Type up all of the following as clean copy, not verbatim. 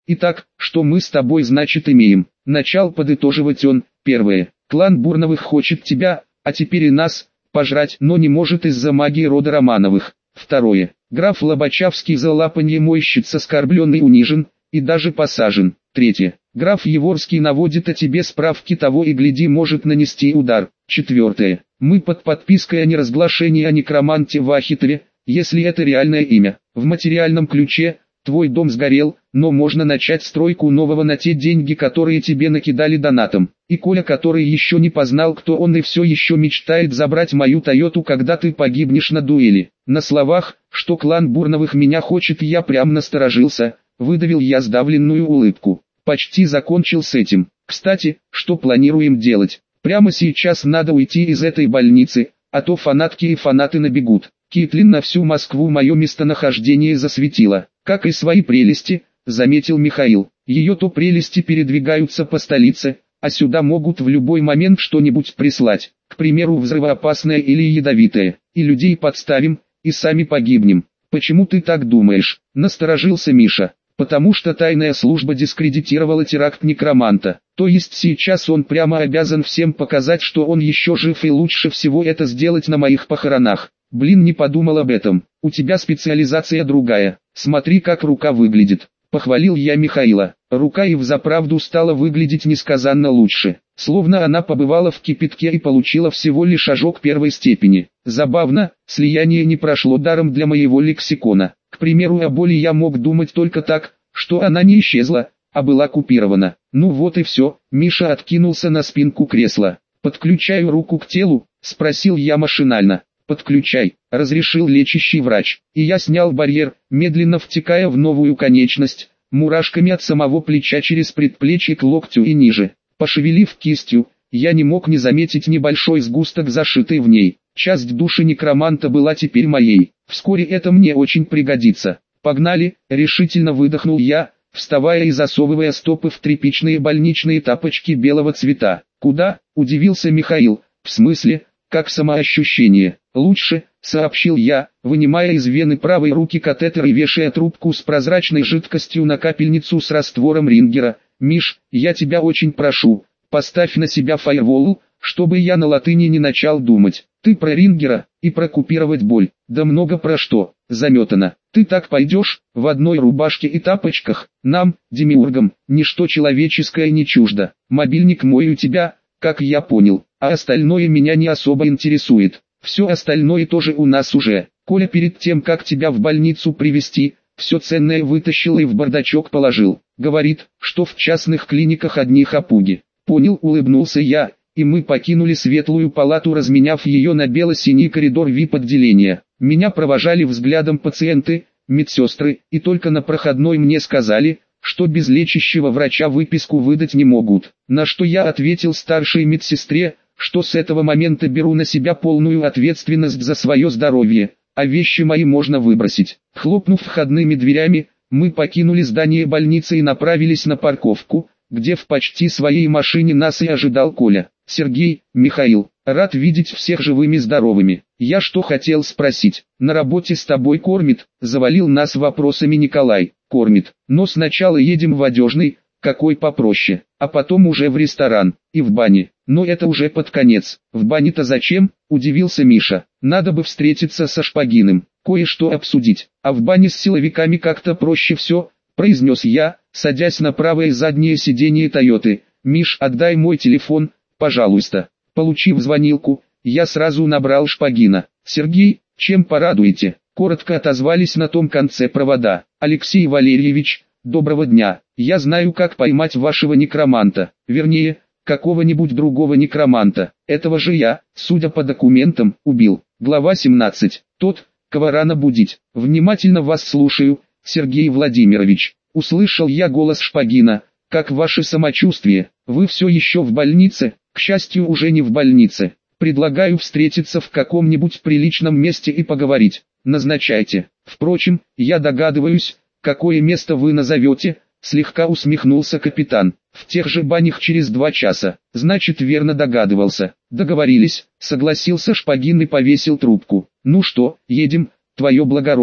Итак, что мы с тобой значит имеем? Начал подытоживать он. Первое. Клан Бурновых хочет тебя, а теперь и нас, пожрать, но не может из-за магии рода Романовых. Второе. Граф Лобачевский за лапанье мойщиц оскорблен и унижен, и даже посажен. Третье. Граф Еворский наводит о тебе справки, того и гляди может нанести удар. Четвертое. Мы под подпиской о неразглашении о некроманте Вахитове, если это реальное имя. В материальном ключе, твой дом сгорел, но можно начать стройку нового на те деньги, которые тебе накидали донатом. И Коля, который еще не познал, кто он, и все еще мечтает забрать мою Тойоту, когда ты погибнешь на дуэли. На словах, что клан Бурновых меня хочет, я прям насторожился, выдавил я сдавленную улыбку. Почти закончил с этим. Кстати, что планируем делать? Прямо сейчас надо уйти из этой больницы, а то фанатки и фанаты набегут. Китлин на всю Москву мое местонахождение засветила. Как и свои прелести, заметил Михаил. Ее то прелести передвигаются по столице, а сюда могут в любой момент что-нибудь прислать. К примеру, взрывоопасное или ядовитое. И людей подставим, и сами погибнем. Почему ты так думаешь? Насторожился Миша. Потому что тайная служба дискредитировала теракт некроманта. То есть сейчас он прямо обязан всем показать, что он еще жив, и лучше всего это сделать на моих похоронах. Блин, не подумал об этом. У тебя специализация другая. Смотри, как рука выглядит. Похвалил я Михаила. Рука и взаправду стала выглядеть несказанно лучше. Словно она побывала в кипятке и получила всего лишь ожог первой степени. Забавно, слияние не прошло даром для моего лексикона. К примеру, о боли я мог думать только так, что она не исчезла, а была купирована. Ну вот и все. Миша откинулся на спинку кресла. «Подключаю руку к телу?» – спросил я машинально. «Подключай», – разрешил лечащий врач. И я снял барьер, медленно втекая в новую конечность, мурашками от самого плеча через предплечье к локтю и ниже. Пошевелив кистью, я не мог не заметить небольшой сгусток, зашитый в ней. Часть души некроманта была теперь моей. Вскоре это мне очень пригодится. «Погнали», – решительно выдохнул я, вставая и засовывая стопы в тряпичные больничные тапочки белого цвета. «Куда?» – удивился Михаил. «В смысле, как самоощущение?» «Лучше», – сообщил я, вынимая из вены правой руки катетер и вешая трубку с прозрачной жидкостью на капельницу с раствором Рингера. «Миш, я тебя очень прошу, поставь на себя фаервол, чтобы я на латыни не начал думать. Ты про Рингера и про купировать боль, да много про что, заметано. Ты так пойдешь, в одной рубашке и тапочках, нам, демиургам, ничто человеческое не чуждо. Мобильник мой у тебя, как я понял, а остальное меня не особо интересует. Все остальное тоже у нас уже. Коля перед тем, как тебя в больницу привезти, все ценное вытащил и в бардачок положил. Говорит, что в частных клиниках одни хапуги». «Понял», улыбнулся я, и мы покинули светлую палату, разменяв ее на бело-синий коридор VIP-отделения. Меня провожали взглядом пациенты, медсестры, и только на проходной мне сказали, что без лечащего врача выписку выдать не могут. На что я ответил старшей медсестре, что с этого момента беру на себя полную ответственность за свое здоровье, а вещи мои можно выбросить. Хлопнув входными дверями, мы покинули здание больницы и направились на парковку, где в почти своей машине нас и ожидал Коля. «Сергей, Михаил, рад видеть всех живыми здоровыми. Я что хотел спросить, на работе с тобой кормит?» Завалил нас вопросами Николай. «Кормит, но сначала едем в одежный, какой попроще, а потом уже в ресторан, и в бане. Но это уже под конец». «В бане-то зачем?» – удивился Миша. «Надо бы встретиться со Шпагиным, кое-что обсудить, а в бане с силовиками как-то проще все», – произнес я, садясь на правое заднее сиденье Тойоты. «Миш, отдай мой телефон, пожалуйста». Получив звонилку, я сразу набрал Шпагина. «Сергей, чем порадуете?» Коротко отозвались на том конце провода. «Алексей Валерьевич, доброго дня. Я знаю, как поймать вашего некроманта. Вернее, какого-нибудь другого некроманта. Этого же я, судя по документам, убил». Глава 17. Тот, кого рано будить. «Внимательно вас слушаю, Сергей Владимирович». Услышал я голос Шпагина. «Как ваше самочувствие? Вы все еще в больнице?» «К счастью, уже не в больнице. Предлагаю встретиться в каком-нибудь приличном месте и поговорить. Назначайте. Впрочем, я догадываюсь, какое место вы назовете», слегка усмехнулся капитан. «В тех же банях через 2 часа». «Значит, верно догадывался». «Договорились», согласился Шпагин и повесил трубку. «Ну что, едем, твое благородие?»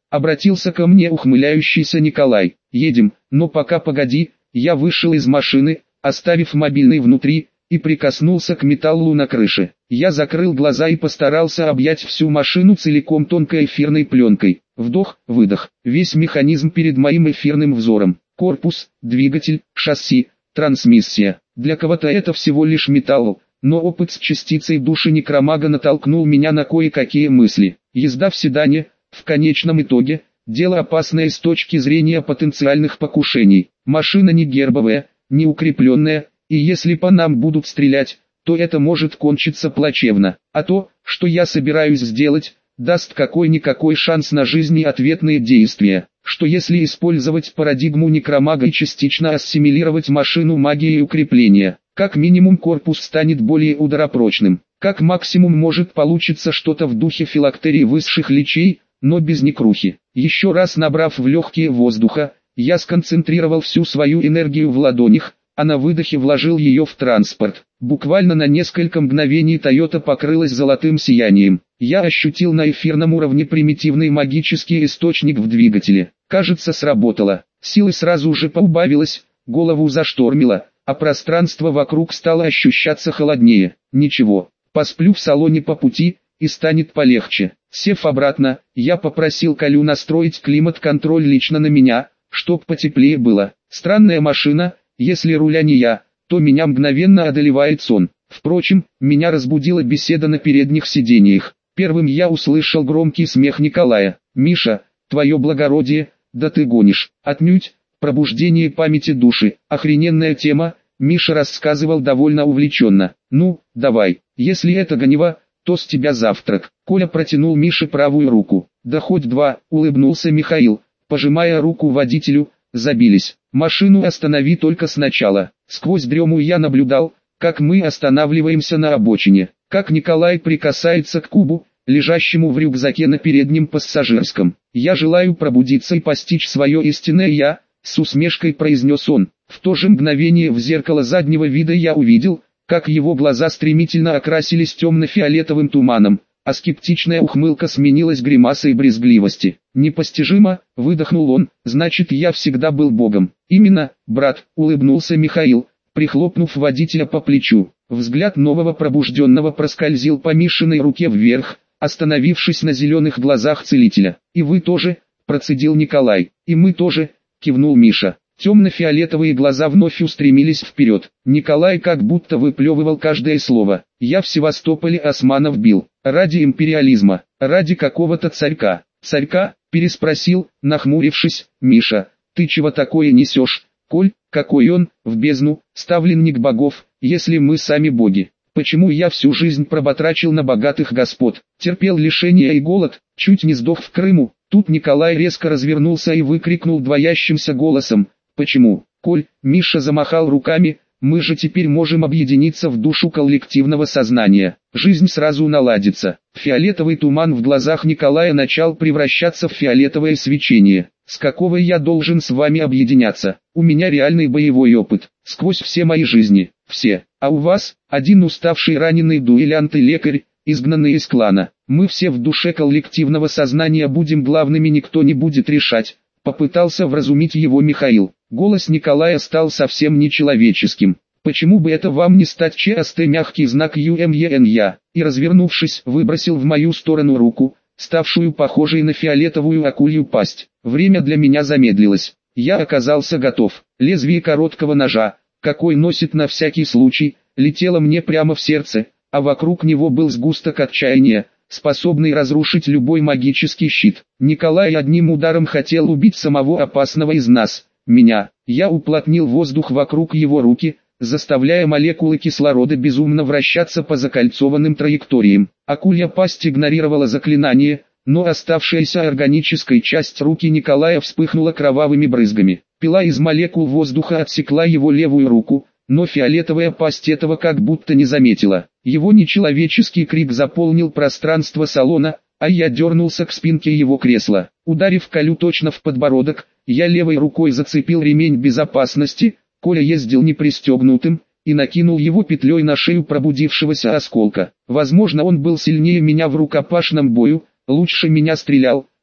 Обратился ко мне ухмыляющийся Николай. Едем, но пока погоди. Я вышел из машины, оставив мобильный внутри, и прикоснулся к металлу на крыше. Я закрыл глаза и постарался объять всю машину целиком тонкой эфирной пленкой. Вдох, выдох. Весь механизм перед моим эфирным взором. Корпус, двигатель, шасси, трансмиссия. Для кого-то это всего лишь металл, но опыт с частицей души некромага натолкнул меня на кое-какие мысли. Езда в седане, в конечном итоге, дело опасное с точки зрения потенциальных покушений. Машина не гербовая, не укрепленная, и если по нам будут стрелять, то это может кончиться плачевно. А то, что я собираюсь сделать, даст какой-никакой шанс на жизнь и ответные действия. Что если использовать парадигму некромага и частично ассимилировать машину магией укрепления, как минимум корпус станет более ударопрочным. Как максимум может получиться что-то в духе филактерии высших личей, но без некрухи. Еще раз набрав в легкие воздуха, я сконцентрировал всю свою энергию в ладонях, а на выдохе вложил ее в транспорт. Буквально на несколько мгновений Тойота покрылась золотым сиянием. Я ощутил на эфирном уровне примитивный магический источник в двигателе. Кажется, сработало. Силы сразу же поубавилось, голову заштормило, а пространство вокруг стало ощущаться холоднее. Ничего, посплю в салоне по пути, и станет полегче. Сев обратно, я попросил Колю настроить климат-контроль лично на меня, чтоб потеплее было. Странная машина, если руля не я, то меня мгновенно одолевает сон. Впрочем, меня разбудила беседа на передних сиденьях. Первым я услышал громкий смех Николая. «Миша, твое благородие, да ты гонишь». «Отнюдь, пробуждение памяти души, охрененная тема», Миша рассказывал довольно увлеченно. «Ну, давай, если это гонево, то с тебя завтрак». Коля протянул Мише правую руку. «Да хоть два», улыбнулся Михаил, пожимая руку водителю. Забились. «Машину останови только сначала». Сквозь дрему я наблюдал, как мы останавливаемся на обочине, как Николай прикасается к кубу, лежащему в рюкзаке на переднем пассажирском. «Я желаю пробудиться и постичь свое истинное я», с усмешкой произнес он. В то же мгновение в зеркало заднего вида я увидел, как его глаза стремительно окрасились темно-фиолетовым туманом, а скептичная ухмылка сменилась гримасой брезгливости. «Непостижимо», — выдохнул он, — «значит, я всегда был богом». «Именно, брат», — улыбнулся Михаил, прихлопнув водителя по плечу. Взгляд нового пробужденного проскользил по Мишиной руке вверх, остановившись на зеленых глазах целителя. «И вы тоже», — процедил Николай. «И мы тоже», — кивнул Миша. Темно-фиолетовые глаза вновь устремились вперед. Николай как будто выплевывал каждое слово. «Я в Севастополе османов бил. Ради империализма. Ради какого-то царька». «Царька?» — переспросил, нахмурившись, Миша. «Ты чего такое несешь, Коль? Какой он, в бездну, ставленник богов, если мы сами боги? Почему я всю жизнь проботрачил на богатых господ, терпел лишения и голод, чуть не сдох в Крыму?» Тут Николай резко развернулся и выкрикнул двоящимся голосом. «Почему, Коль?» Миша замахал руками. «Мы же теперь можем объединиться в душу коллективного сознания. Жизнь сразу наладится». Фиолетовый туман в глазах Николая начал превращаться в фиолетовое свечение. «С какого я должен с вами объединяться? У меня реальный боевой опыт, сквозь все мои жизни, все. А у вас, один уставший раненый дуэлянт и лекарь, изгнанный из клана. Мы все в душе коллективного сознания будем главными, никто не будет решать». Попытался вразумить его Михаил. Голос Николая стал совсем нечеловеческим. «Почему бы это вам не стать ЧСТ?» Мягкий знак ЮМЕНЯ. И развернувшись, выбросил в мою сторону руку, ставшую похожей на фиолетовую акулью пасть. Время для меня замедлилось. Я оказался готов. Лезвие короткого ножа, какой носит на всякий случай, летело мне прямо в сердце, а вокруг него был сгусток отчаяния, способный разрушить любой магический щит. Николай одним ударом хотел убить самого опасного из нас, меня. Я уплотнил воздух вокруг его руки, заставляя молекулы кислорода безумно вращаться по закольцованным траекториям. Акулья пасть игнорировала заклинание, но оставшаяся органическая часть руки Николая вспыхнула кровавыми брызгами. Пила из молекул воздуха отсекла его левую руку, но фиолетовая пасть этого как будто не заметила. Его нечеловеческий крик заполнил пространство салона, а я дернулся к спинке его кресла. Ударив Колю точно в подбородок, я левой рукой зацепил ремень безопасности. Коля ездил непристегнутым, и накинул его петлей на шею пробудившегося осколка. Возможно, он был сильнее меня в рукопашном бою, лучше меня стрелял,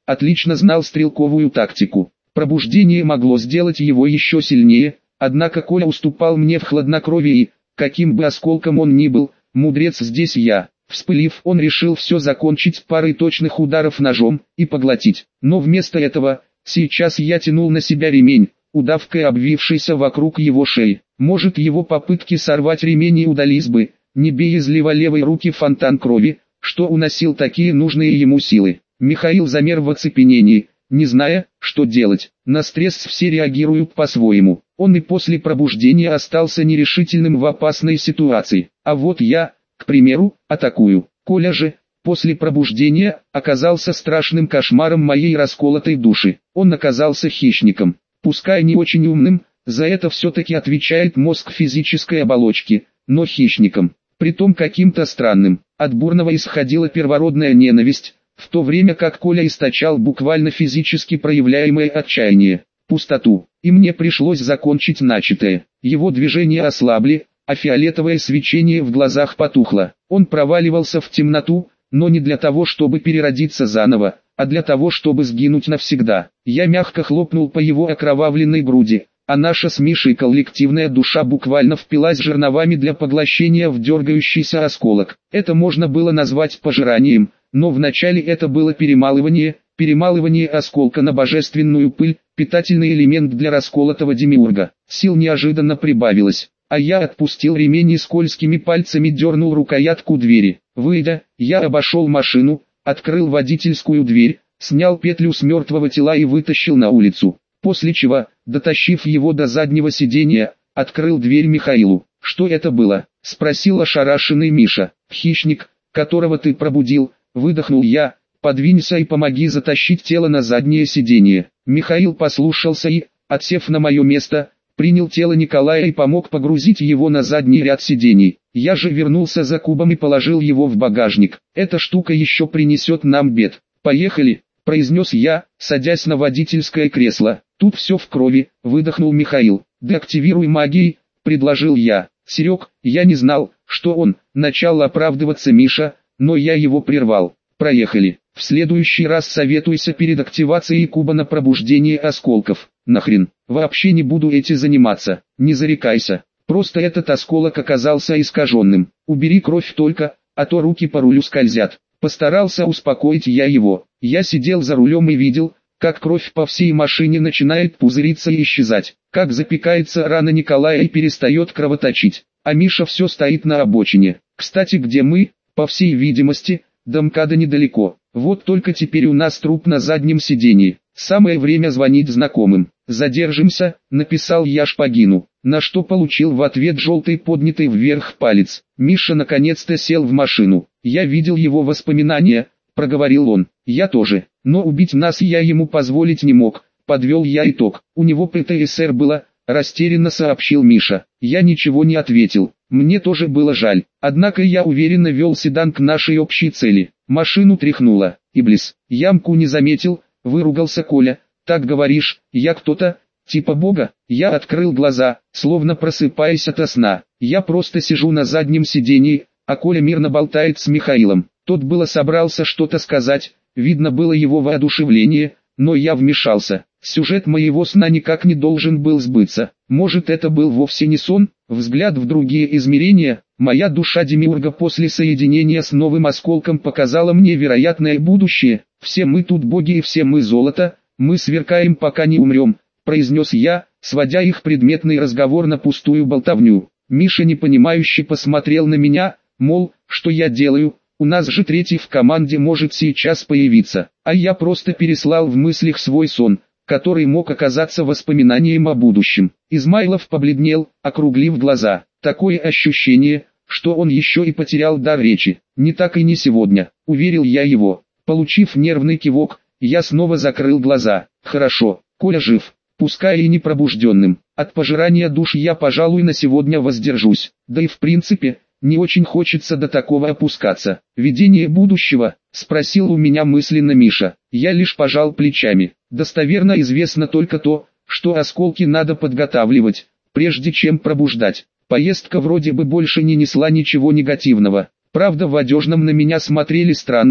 отлично знал стрелковую тактику. Пробуждение могло сделать его еще сильнее, однако Коля уступал мне в хладнокровии, каким бы осколком он ни был, мудрец здесь я. Вспылив, он решил все закончить парой точных ударов ножом и поглотить. Но вместо этого, сейчас я тянул на себя ремень, удавкой обвившийся вокруг его шеи. Может, его попытки сорвать ремень и удались бы, не бей из левой руки фонтан крови, что уносил такие нужные ему силы. Михаил замер в оцепенении, не зная, что делать. На стресс все реагируют по-своему. Он и после пробуждения остался нерешительным в опасной ситуации. А вот я, к примеру, атакую. Коля же, после пробуждения, оказался страшным кошмаром моей расколотой души. Он оказался хищником. Пускай не очень умным, за это все-таки отвечает мозг физической оболочки, но хищником. Притом каким-то странным. От Бурного исходила первородная ненависть, в то время как Коля источал буквально физически проявляемое отчаяние, пустоту. И мне пришлось закончить начатое. Его движения ослабли, а фиолетовое свечение в глазах потухло. Он проваливался в темноту, но не для того, чтобы переродиться заново, а для того, чтобы сгинуть навсегда. Я мягко хлопнул по его окровавленной груди, а наша с Мишей коллективная душа буквально впилась жерновами для поглощения в дергающийся осколок. Это можно было назвать пожиранием, но вначале это было перемалывание осколка на божественную пыль, питательный элемент для расколотого демиурга. Сил неожиданно прибавилось, а я отпустил ремень и скользкими пальцами дернул рукоятку двери. Выйдя, я обошел машину, открыл водительскую дверь, снял петлю с мертвого тела и вытащил на улицу. После чего, дотащив его до заднего сиденья, открыл дверь Михаилу. «Что это было?» — спросил ошарашенный Миша. «Хищник, которого ты пробудил», — выдохнул я. «Подвинься и помоги затащить тело на заднее сиденье». Михаил послушался и, отсев на мое место, принял тело Николая и помог погрузить его на задний ряд сидений. Я же вернулся за кубом и положил его в багажник. «Эта штука еще принесет нам бед. Поехали», — произнес я, садясь на водительское кресло. «Тут все в крови», — выдохнул Михаил. «Деактивируй магией», — предложил я. «Серег, я не знал, что он», — начал оправдываться Миша, но я его прервал. «Проехали. В следующий раз советуйся перед активацией куба на пробуждение осколков». «Нахрен, вообще не буду этим заниматься, не зарекайся. Просто этот осколок оказался искаженным. Убери кровь только, а то руки по рулю скользят». Постарался успокоить я его. Я сидел за рулем и видел, как кровь по всей машине начинает пузыриться и исчезать, как запекается рана Николая и перестает кровоточить, а Миша все стоит на обочине. Кстати, где мы? По всей видимости, до МКАДа недалеко. Вот только теперь у нас труп на заднем сиденье. Самое время звонить знакомым. «Задержимся», — написал я Шпагину, на что получил в ответ желтый поднятый вверх палец. Миша наконец-то сел в машину. «Я видел его воспоминания», — проговорил он. «Я тоже, но убить нас я ему позволить не мог», — подвел я итог. «У него ПТСР было», — растерянно сообщил Миша. Я ничего не ответил. Мне тоже было жаль, однако я уверенно вел седан к нашей общей цели. Машину тряхнуло. «Иблис, ямку не заметил», — выругался Коля. «Так говоришь, я кто-то, типа бога?» Я открыл глаза, словно просыпаясь ото сна. Я просто сижу на заднем сидении, а Коля мирно болтает с Михаилом. Тот было собрался что-то сказать, видно было его воодушевление, но я вмешался. Сюжет моего сна никак не должен был сбыться. Может, это был вовсе не сон? Взгляд в другие измерения. Моя душа демиурга после соединения с новым осколком показала мне вероятное будущее. Все мы тут боги и все мы золото. «Мы сверкаем, пока не умрем», — произнес я, сводя их предметный разговор на пустую болтовню. Миша непонимающе посмотрел на меня, мол, что я делаю, у нас же третий в команде может сейчас появиться, а я просто переслал в мыслях свой сон, который мог оказаться воспоминанием о будущем. Измайлов побледнел, округлив глаза. Такое ощущение, что он еще и потерял дар речи. «Не так и не сегодня», — уверил я его. Получив нервный кивок, я снова закрыл глаза. «Хорошо, Коля жив, пускай и не пробужденным. От пожирания душ я, пожалуй, на сегодня воздержусь. Да и в принципе, не очень хочется до такого опускаться». «Видение будущего?» — спросил у меня мысленно Миша. Я лишь пожал плечами. Достоверно известно только то, что осколки надо подготавливать, прежде чем пробуждать. Поездка вроде бы больше не несла ничего негативного. Правда, в одежном на меня смотрели странно,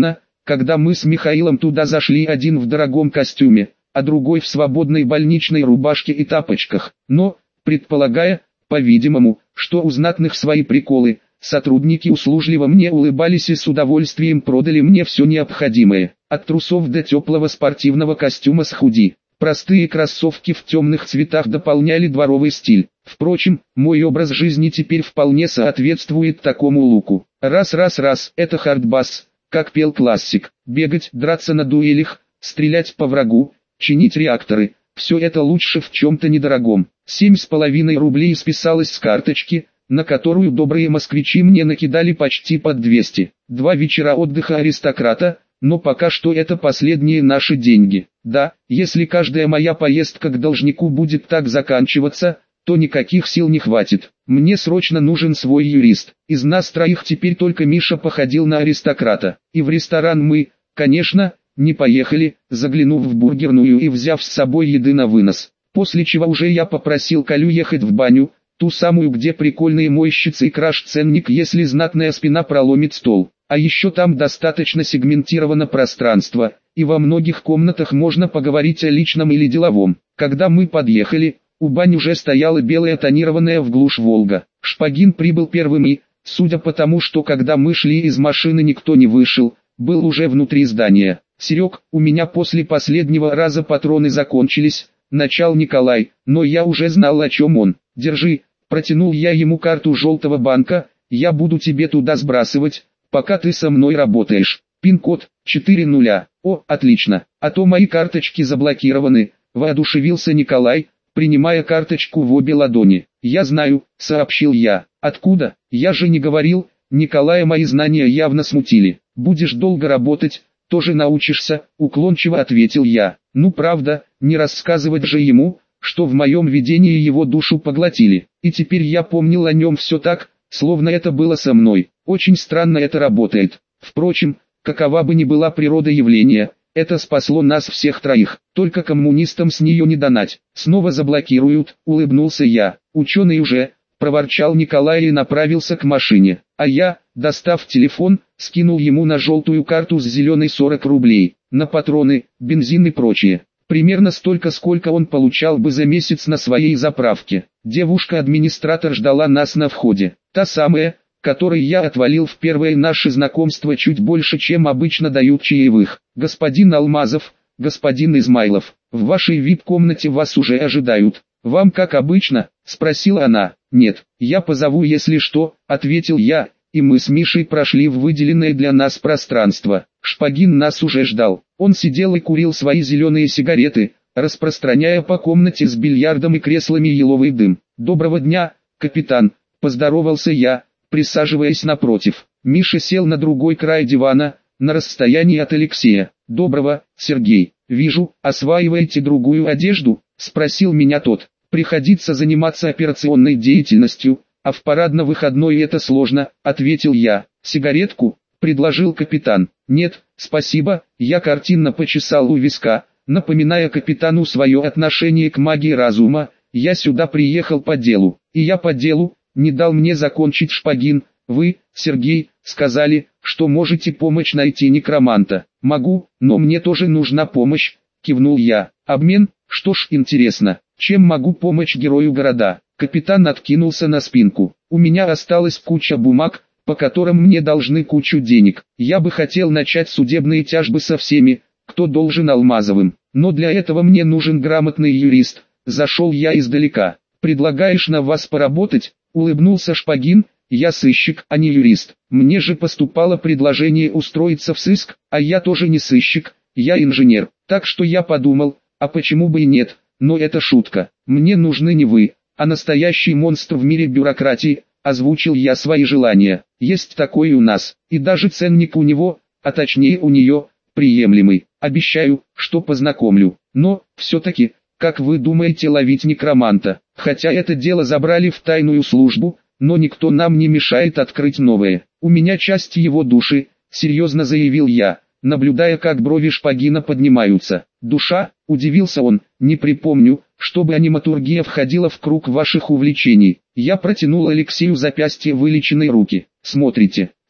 Когда мы с Михаилом туда зашли, один в дорогом костюме, а другой в свободной больничной рубашке и тапочках. Но, предполагая, по-видимому, что у знатных свои приколы, сотрудники услужливо мне улыбались и с удовольствием продали мне все необходимое, от трусов до теплого спортивного костюма с худи. Простые кроссовки в темных цветах дополняли дворовый стиль. Впрочем, мой образ жизни теперь вполне соответствует такому луку. Раз, это хардбас, как пел классик. Бегать, драться на дуэлях, стрелять по врагу, чинить реакторы. Все это лучше в чем-то недорогом. 7,5 рублей списалось с карточки, на которую добрые москвичи мне накидали почти под 200. 2 вечера отдыха аристократа, но пока что это последние наши деньги. Да, если каждая моя поездка к должнику будет так заканчиваться, то никаких сил не хватит. Мне срочно нужен свой юрист. Из нас троих теперь только Миша походил на аристократа. И в ресторан мы, конечно, не поехали, заглянув в бургерную и взяв с собой еды на вынос. После чего уже я попросил Колю ехать в баню, ту самую, где прикольные мойщицы и краш-ценник, если знатная спина проломит стол. А еще там достаточно сегментировано пространство, и во многих комнатах можно поговорить о личном или деловом. Когда мы подъехали, у бани уже стояла белая тонированная в глушь Волга. Шпагин прибыл первым и, судя по тому, что когда мы шли из машины никто не вышел, был уже внутри здания. «Серег, у меня после последнего раза патроны закончились», — начал Николай, но я уже знал, о чем он. «Держи», — протянул я ему карту желтого банка, «я буду тебе туда сбрасывать, пока ты со мной работаешь. Пин-код 4 О, отлично, а то мои карточки заблокированы», — воодушевился Николай, принимая карточку в обе ладони. «Я знаю», — сообщил я. «Откуда? Я же не говорил». Николая мои знания явно смутили. «Будешь долго работать, тоже научишься», — уклончиво ответил я. «Ну правда, не рассказывать же ему, что в моем видении его душу поглотили. И теперь я помнил о нем все так, словно это было со мной. Очень странно это работает. Впрочем, какова бы ни была природа явления, это спасло нас всех троих. Только коммунистам с нее не донать. Снова заблокируют», — улыбнулся я. «Ученый уже», — проворчал Николай и направился к машине. А я, достав телефон, скинул ему на желтую карту с зеленой 40 рублей. На патроны, бензин и прочее. Примерно столько, сколько он получал бы за месяц на своей заправке. Девушка-администратор ждала нас на входе. Та самая, которой я отвалил в первое наше знакомство чуть больше, чем обычно дают чаевых. «Господин Алмазов, господин Измайлов, в вашей вип-комнате вас уже ожидают. Вам как обычно?» — спросила она. «Нет, я позову, если что», — ответил я, и мы с Мишей прошли в выделенное для нас пространство. Шпагин нас уже ждал. Он сидел и курил свои зеленые сигареты, распространяя по комнате с бильярдом и креслами еловый дым. «Доброго дня, капитан», — поздоровался я, присаживаясь напротив. Миша сел на другой край дивана, на расстоянии от Алексея. «Доброго, Сергей. Вижу, осваиваете другую одежду?» — спросил меня тот. «Приходится заниматься операционной деятельностью, а в парадно-выходной это сложно», — ответил я. «Сигаретку?» — предложил капитан. «Нет, спасибо», — я картинно почесал у виска, напоминая капитану свое отношение к магии разума. «Я сюда приехал по делу». «И я по делу», — не дал мне закончить Шпагин. «Вы, Сергей, сказали, что можете помочь найти некроманта». «Могу, но мне тоже нужна помощь», — кивнул я. «Обмен? Что ж, интересно, чем могу помочь герою города?» Капитан откинулся на спинку. «У меня осталась куча бумаг, по которым мне должны кучу денег. Я бы хотел начать судебные тяжбы со всеми, кто должен Алмазовым. Но для этого мне нужен грамотный юрист». Зашел я издалека. «Предлагаешь на вас поработать?» — улыбнулся Шпагин. «Я сыщик, а не юрист. Мне же поступало предложение устроиться в сыск, а я тоже не сыщик, я инженер. Так что я подумал, а почему бы и нет, но это шутка. Мне нужны не вы, а настоящий монстр в мире бюрократии», — озвучил я свои желания. «Есть такой у нас, и даже ценник у него, а точнее у нее, приемлемый. Обещаю, что познакомлю. Но, все-таки, как вы думаете ловить некроманта? Хотя это дело забрали в тайную службу, но никто нам не мешает открыть новое. У меня часть его души», — серьезно заявил я, наблюдая, как брови Шпагина поднимаются. «Душа?» — удивился он. «Не припомню, чтобы аниматургия входила в круг ваших увлечений». Я протянул Алексею запястье вылеченной руки. «Смотрите,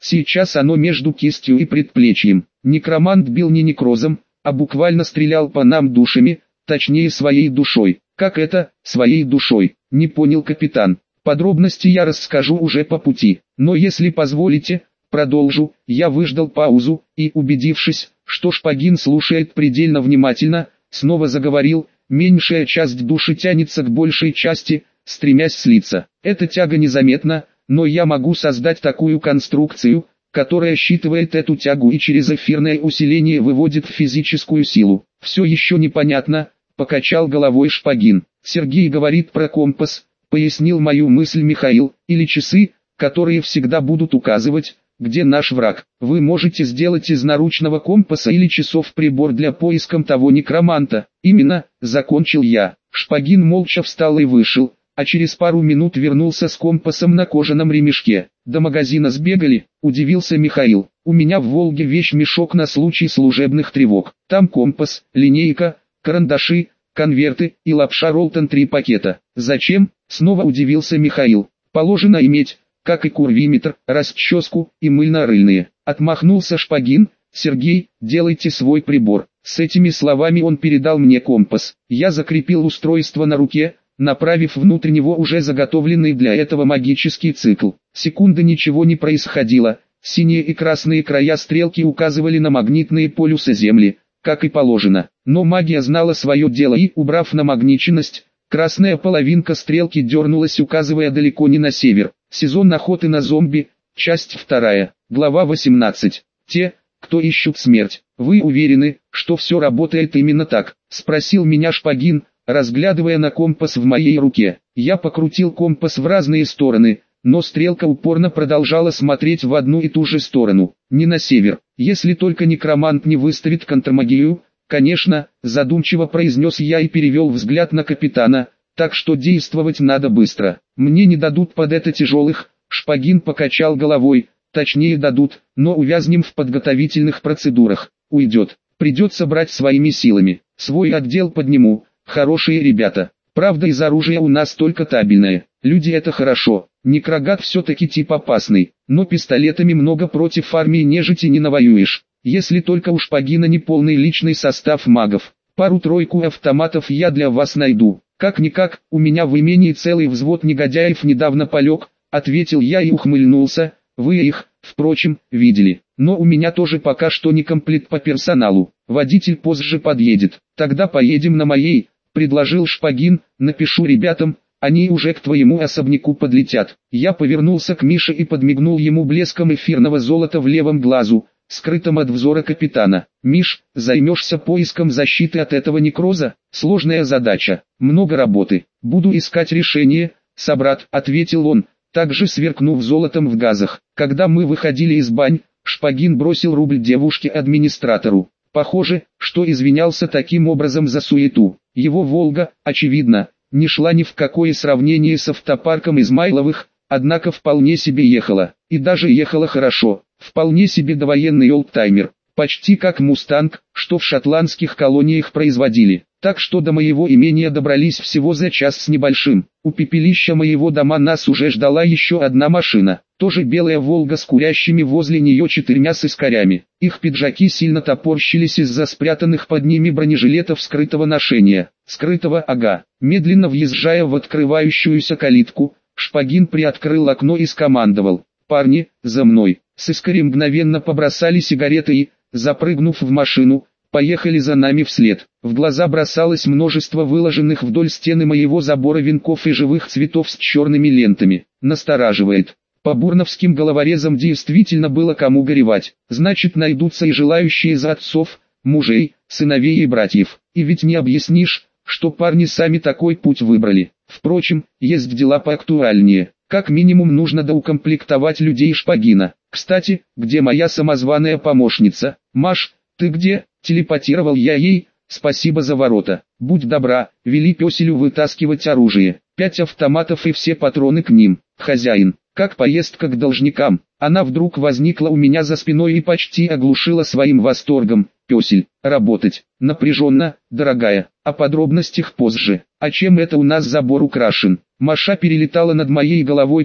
Сейчас оно между кистью и предплечьем. Некромант бил не некрозом, а буквально стрелял по нам душами, точнее своей душой. Как это, своей душой? Не понял капитан. Подробности я расскажу уже по пути. Но если позволите, продолжу. Я выждал паузу и, убедившись, что Шпагин слушает предельно внимательно, снова заговорил. Меньшая часть души тянется к большей части, стремясь слиться. Эта тяга незаметна, но я могу создать такую конструкцию, которая считывает эту тягу и через эфирное усиление выводит в физическую силу. Все еще непонятно, покачал головой Шпагин. Сергей говорит про компас, пояснил мою мысль Михаил, или часы, которые всегда будут указывать, где наш враг. Вы можете сделать из наручного компаса или часов прибор для поиска того некроманта. Именно, закончил я. Шпагин молча встал и вышел, а через пару минут вернулся с компасом на кожаном ремешке. До магазина сбегали, удивился Михаил. У меня в Волге вещмешок на случай служебных тревог. Там компас, линейка, карандаши, конверты и лапша Ролтон 3 пакета. Зачем? Снова удивился Михаил. Положено иметь, как и курвиметр, расческу и мыльно-рыльные. Отмахнулся Шпагин. Сергей, делайте свой прибор. С этими словами он передал мне компас. Я закрепил устройство на руке, направив внутрь него уже заготовленный для этого магический цикл. Секунды ничего не происходило. Синие и красные края стрелки указывали на магнитные полюсы Земли, как и положено. Но магия знала свое дело и, убрав намагниченность, красная половинка стрелки дернулась, указывая далеко не на север. Сезон охоты на зомби, часть 2, глава 18. Те, кто ищут смерть. Вы уверены, что все работает именно так? Спросил меня Шпагин, разглядывая на компас в моей руке. Я покрутил компас в разные стороны, но стрелка упорно продолжала смотреть в одну и ту же сторону, не на север. Если только некромант не выставит контрмагию, конечно, задумчиво произнес я и перевел взгляд на капитана, так что действовать надо быстро. Мне не дадут под это тяжелых. Шпагин покачал головой, точнее дадут, но увязнем в подготовительных процедурах. Уйдет, придется брать своими силами. Свой отдел подниму, хорошие ребята. Правда, из оружия у нас только табельное. Люди, это хорошо. Некрогат все-таки тип опасный, но пистолетами много против армии нежити не навоюешь. Если только у Шпагина не полный личный состав магов. Пару-тройку автоматов я для вас найду. Как-никак, у меня в имении целый взвод негодяев недавно полег, ответил я и ухмыльнулся. Вы их, впрочем, видели. Но у меня тоже пока что не комплект по персоналу. Водитель позже подъедет. Тогда поедем на моей, предложил Шпагин. Напишу ребятам, они уже к твоему особняку подлетят. Я повернулся к Мише и подмигнул ему блеском эфирного золота в левом глазу, скрытом от взора капитана. Миш, займешься поиском защиты от этого некроза? Сложная задача, много работы. Буду искать решение, собрат, ответил он, также сверкнув золотом в газах. Когда мы выходили из бань, Шпагин бросил рубль девушке-администратору. Похоже, что извинялся таким образом за суету. Его «Волга», очевидно, не шла ни в какое сравнение с автопарком Измайловых, однако вполне себе ехала. И даже ехала хорошо. Вполне себе довоенный олдтаймер. Почти как «Мустанг», что в шотландских колониях производили. Так что до моего имения добрались всего за час с небольшим. У пепелища моего дома нас уже ждала еще одна машина. Тоже белая «Волга» с курящими возле нее 4 сыскарями. Их пиджаки сильно топорщились из-за спрятанных под ними бронежилетов скрытого ношения. Скрытого, ага. Медленно въезжая в открывающуюся калитку, Шпагин приоткрыл окно и скомандовал: «Парни, за мной!» Сыскари мгновенно побросали сигареты и, запрыгнув в машину, поехали за нами вслед. В глаза бросалось множество выложенных вдоль стены моего забора венков и живых цветов с черными лентами. Настораживает. По бурновским головорезам действительно было кому горевать. Значит, найдутся и желающие за отцов, мужей, сыновей и братьев. И ведь не объяснишь, что парни сами такой путь выбрали. Впрочем, есть дела поактуальнее. Как минимум нужно доукомплектовать людей Шпагина. Кстати, где моя самозваная помощница? Маш, ты где? Телепатировал я ей. Спасибо за ворота. Будь добра, вели пёселю вытаскивать оружие. 5 автоматов и все патроны к ним. Хозяин, как поездка к должникам? Она вдруг возникла у меня за спиной и почти оглушила своим восторгом. Пёсель, работать. Напряженно, дорогая. О подробностях позже. А чем это у нас забор украшен? Маша перелетала над моей головой так,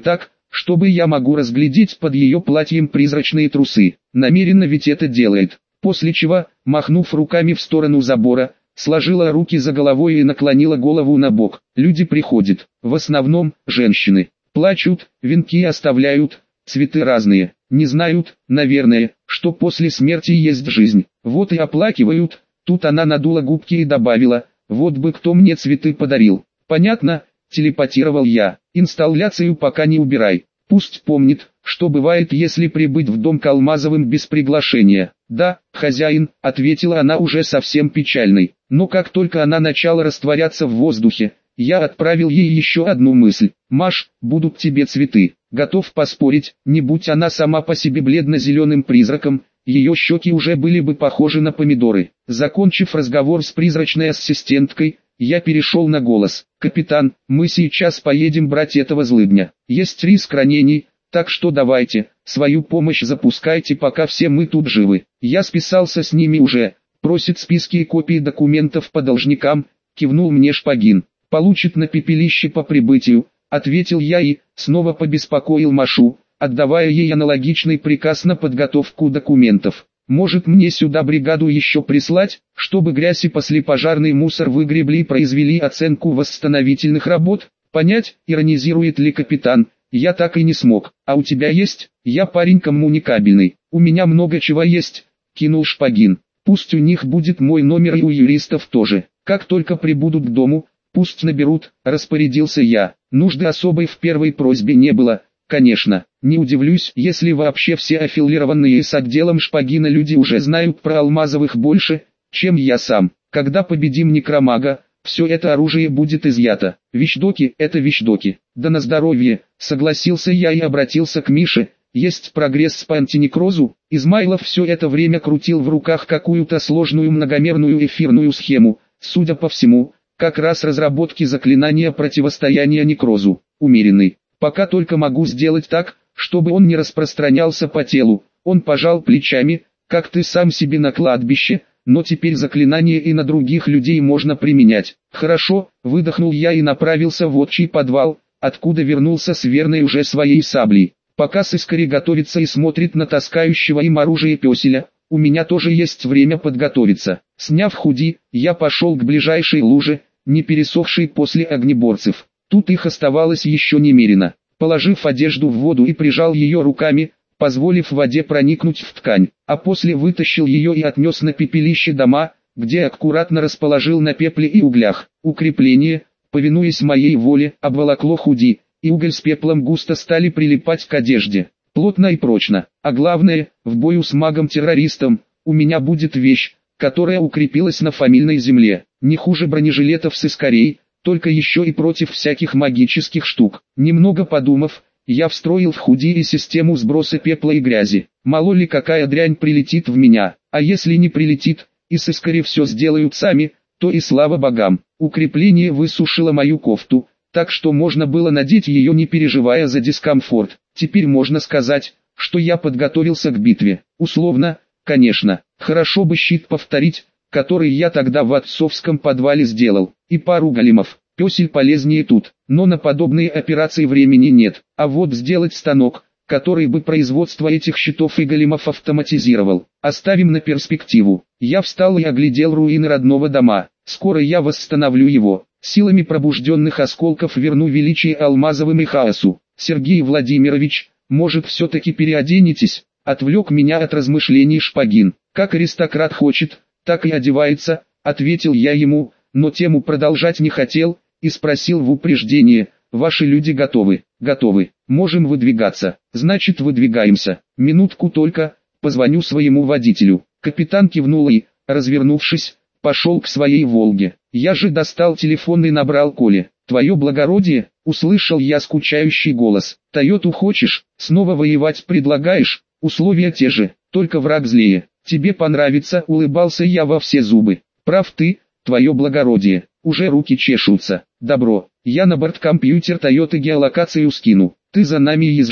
чтобы я могу разглядеть под ее платьем призрачные трусы. Намеренно ведь это делает. После чего, махнув руками в сторону забора, сложила руки за головой и наклонила голову на бок. Люди приходят, в основном, женщины. Плачут, венки оставляют, цветы разные. Не знают, наверное, что после смерти есть жизнь. Вот и оплакивают. Тут она надула губки и добавила: вот бы кто мне цветы подарил. Понятно, телепатировал я. Инсталляцию пока не убирай. Пусть помнит, что бывает, если прибыть в дом к Алмазовым без приглашения. Да, хозяин, ответила она уже совсем печальной. Но как только она начала растворяться в воздухе, я отправил ей еще одну мысль. Маш, будут тебе цветы. Готов поспорить, не будь она сама по себе бледно-зеленым призраком, ее щеки уже были бы похожи на помидоры. Закончив разговор с призрачной ассистенткой, я перешел на голос. «Капитан, мы сейчас поедем брать этого злыдня. Есть риск ранений, так что давайте, свою помощь запускайте, пока все мы тут живы. Я списался с ними уже, просит списки и копии документов по должникам», кивнул мне Шпагин. «Получит на пепелище по прибытию», ответил я и снова побеспокоил Машу, отдавая ей аналогичный приказ на подготовку документов. «Может, мне сюда бригаду еще прислать, чтобы грязь и послепожарный мусор выгребли и произвели оценку восстановительных работ? Понять, иронизирует ли капитан, я так и не смог. А у тебя есть? Я парень коммуникабельный, у меня много чего есть», кинул Шпагин. «Пусть у них будет мой номер и у юристов тоже. Как только прибудут к дому, пусть наберут», распорядился я. Нужды особой в первой просьбе не было. Конечно, не удивлюсь, если вообще все аффилированные с отделом Шпагина люди уже знают про Алмазовых больше, чем я сам. Когда победим Некромага, все это оружие будет изъято. Вещдоки — это вещдоки. Да на здоровье, согласился я и обратился к Мише. Есть прогресс по антинекрозу? Измайлов все это время крутил в руках какую-то сложную многомерную эфирную схему, судя по всему, как раз разработки заклинания противостояния некрозу. Умеренный. Пока только могу сделать так, чтобы он не распространялся по телу. Он пожал плечами, как ты сам себе на кладбище, но теперь заклинание и на других людей можно применять. Хорошо, выдохнул я и направился в отчий подвал, откуда вернулся с верной уже своей саблей. Пока сыскарь готовится и смотрит на таскающего им оружие пёселя, у меня тоже есть время подготовиться. Сняв худи, я пошел к ближайшей луже, не пересохшей после огнеборцев. Тут их оставалось еще немерено. Положив одежду в воду и прижал ее руками, позволив воде проникнуть в ткань, а после вытащил ее и отнес на пепелище дома, где аккуратно расположил на пепле и углях. Укрепление, повинуясь моей воле, обволокло худи, и уголь с пеплом густо стали прилипать к одежде. Плотно и прочно. А главное, в бою с магом-террористом, у меня будет вещь, которая укрепилась на фамильной земле. Не хуже бронежилетов сыскарей, только еще и против всяких магических штук. Немного подумав, я встроил в худи и систему сброса пепла и грязи. Мало ли какая дрянь прилетит в меня, а если не прилетит, и сыскари все сделают сами, то и слава богам. Укрепление высушило мою кофту, так что можно было надеть ее, не переживая за дискомфорт. Теперь можно сказать, что я подготовился к битве. Условно, конечно. Хорошо бы щит повторить, который я тогда в отцовском подвале сделал, и пару големов. Пёсель полезнее тут, но на подобные операции времени нет. А вот сделать станок, который бы производство этих щитов и големов автоматизировал, оставим на перспективу. Я встал и оглядел руины родного дома. Скоро я восстановлю его. Силами пробужденных осколков верну величие Алмазовым и Хаосу. Сергей Владимирович, может, все-таки переоденетесь? Отвлек меня от размышлений Шпагин. Как аристократ хочет, так и одевается, ответил я ему, но тему продолжать не хотел, и спросил в упреждение: ваши люди готовы? Готовы. Можем выдвигаться. Значит, выдвигаемся. Минутку только, позвоню своему водителю. Капитан кивнул и, развернувшись, пошел к своей «Волге». Я же достал телефон и набрал Коле. «Твое благородие», услышал я скучающий голос. «Тойоту хочешь? Снова воевать предлагаешь? Условия те же, только враг злее. Тебе понравится», улыбался я во все зубы. «Прав ты, твое благородие, уже руки чешутся. Добро, я на борткомпьютер Тойоты геолокацию скину. Ты за нами езжай».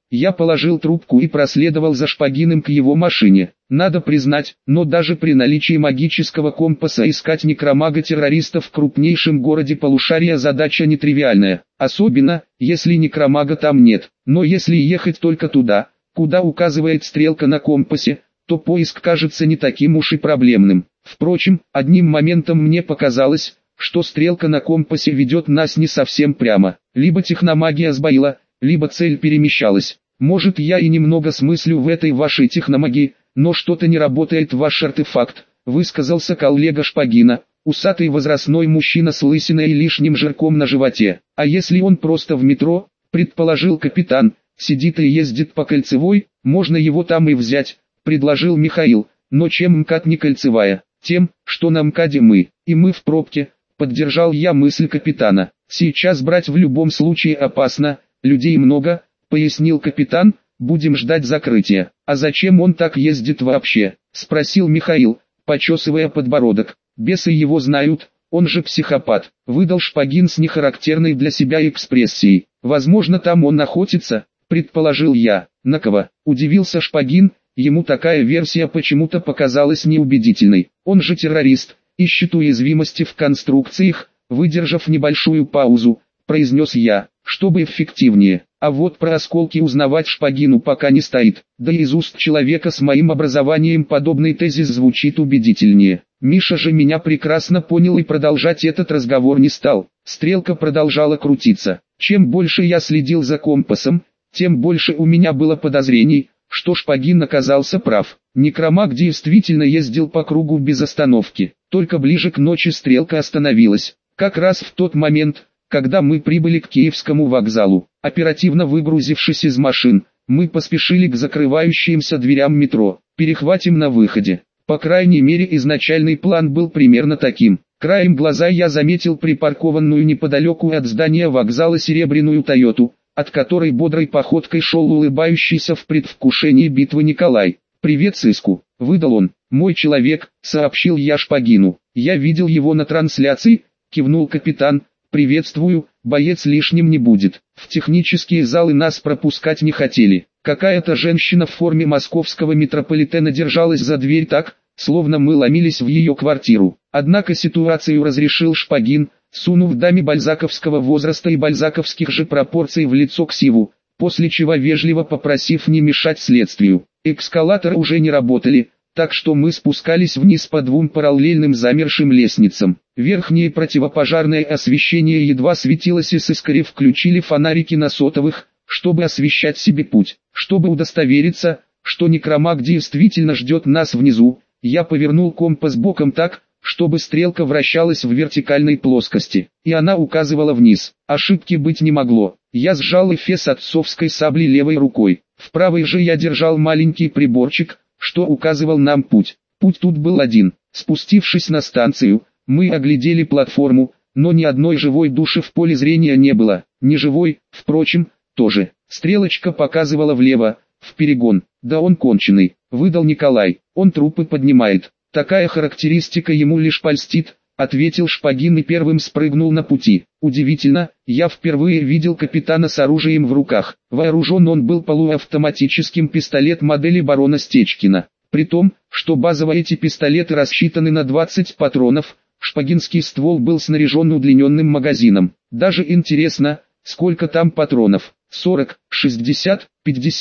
Я положил трубку и проследовал за Шпагиным к его машине. Надо признать, но даже при наличии магического компаса искать некромага-террориста в крупнейшем городе полушария задача нетривиальная. Особенно, если некромага там нет. Но если ехать только туда, куда указывает стрелка на компасе, то поиск кажется не таким уж и проблемным. Впрочем, одним моментом мне показалось, что стрелка на компасе ведет нас не совсем прямо. Либо техномагия сбоила, либо цель перемещалась. Может, я и немного смыслю в этой вашей техномагии, но что-то не работает ваш артефакт, высказался коллега Шпагина, усатый возрастной мужчина с лысиной и лишним жирком на животе. А если он просто в метро, предположил капитан, сидит и ездит по Кольцевой, можно его там и взять, предложил Михаил. Но чем МКАД не кольцевая? Тем, что на МКАДе мы, и мы в пробке, поддержал я мысль капитана. Сейчас брать в любом случае опасно, людей много, пояснил капитан, будем ждать закрытия. А зачем он так ездит вообще? Спросил Михаил, почесывая подбородок. Бесы его знают, он же психопат, выдал Шпагин с нехарактерной для себя экспрессией. Возможно, там он охотится, предположил я. На кого? Удивился Шпагин, ему такая версия почему-то показалась неубедительной. Он же террорист, ищет уязвимости в конструкциях, выдержав небольшую паузу, произнес я, чтобы эффективнее. А вот про осколки узнавать Шпагину пока не стоит, да и из уст человека с моим образованием подобный тезис звучит убедительнее. Миша же меня прекрасно понял и продолжать этот разговор не стал. Стрелка продолжала крутиться. Чем больше я следил за компасом, тем больше у меня было подозрений, что Шпагин оказался прав. Некромаг действительно ездил по кругу без остановки. Только ближе к ночи стрелка остановилась. Как раз в тот момент, когда мы прибыли к Киевскому вокзалу. Оперативно выгрузившись из машин, мы поспешили к закрывающимся дверям метро. Перехватим на выходе. По крайней мере, изначальный план был примерно таким. Краем глаза я заметил припаркованную неподалеку от здания вокзала серебряную Тойоту, от которой бодрой походкой шел улыбающийся в предвкушении битвы Николай. «Привет, сыску», — выдал он. «Мой человек», — сообщил я Шпагину. «Я видел его на трансляции», — кивнул капитан. «Приветствую, боец лишним не будет». В технические залы нас пропускать не хотели. Какая-то женщина в форме московского метрополитена держалась за дверь так, словно мы ломились в ее квартиру. Однако ситуацию разрешил Шпагин, сунув даме бальзаковского возраста и бальзаковских же пропорций в лицо ксиву, после чего вежливо попросив не мешать следствию. Эскалаторы уже не работали, так что мы спускались вниз по двум параллельным замершим лестницам. Верхнее противопожарное освещение едва светилось, и сыскари включили фонарики на сотовых, чтобы освещать себе путь. Чтобы удостовериться, что некромаг действительно ждет нас внизу, я повернул компас боком так, чтобы стрелка вращалась в вертикальной плоскости, и она указывала вниз. Ошибки быть не могло. Я сжал эфес отцовской сабли левой рукой. В правой же я держал маленький приборчик, что указывал нам путь. Путь тут был один. Спустившись на станцию, мы оглядели платформу, но ни одной живой души в поле зрения не было. Ни живой, впрочем, тоже. Стрелочка показывала влево, в перегон. «Да он конченый», — выдал Николай. «Он трупы поднимает. Такая характеристика ему лишь польстит», — ответил Шпагин и первым спрыгнул на пути. Удивительно, я впервые видел капитана с оружием в руках. Вооружен он был полуавтоматическим пистолет модели барона Стечкина. При том, что базово эти пистолеты рассчитаны на 20 патронов, шпагинский ствол был снаряжен удлиненным магазином. Даже интересно, сколько там патронов? 40, 60,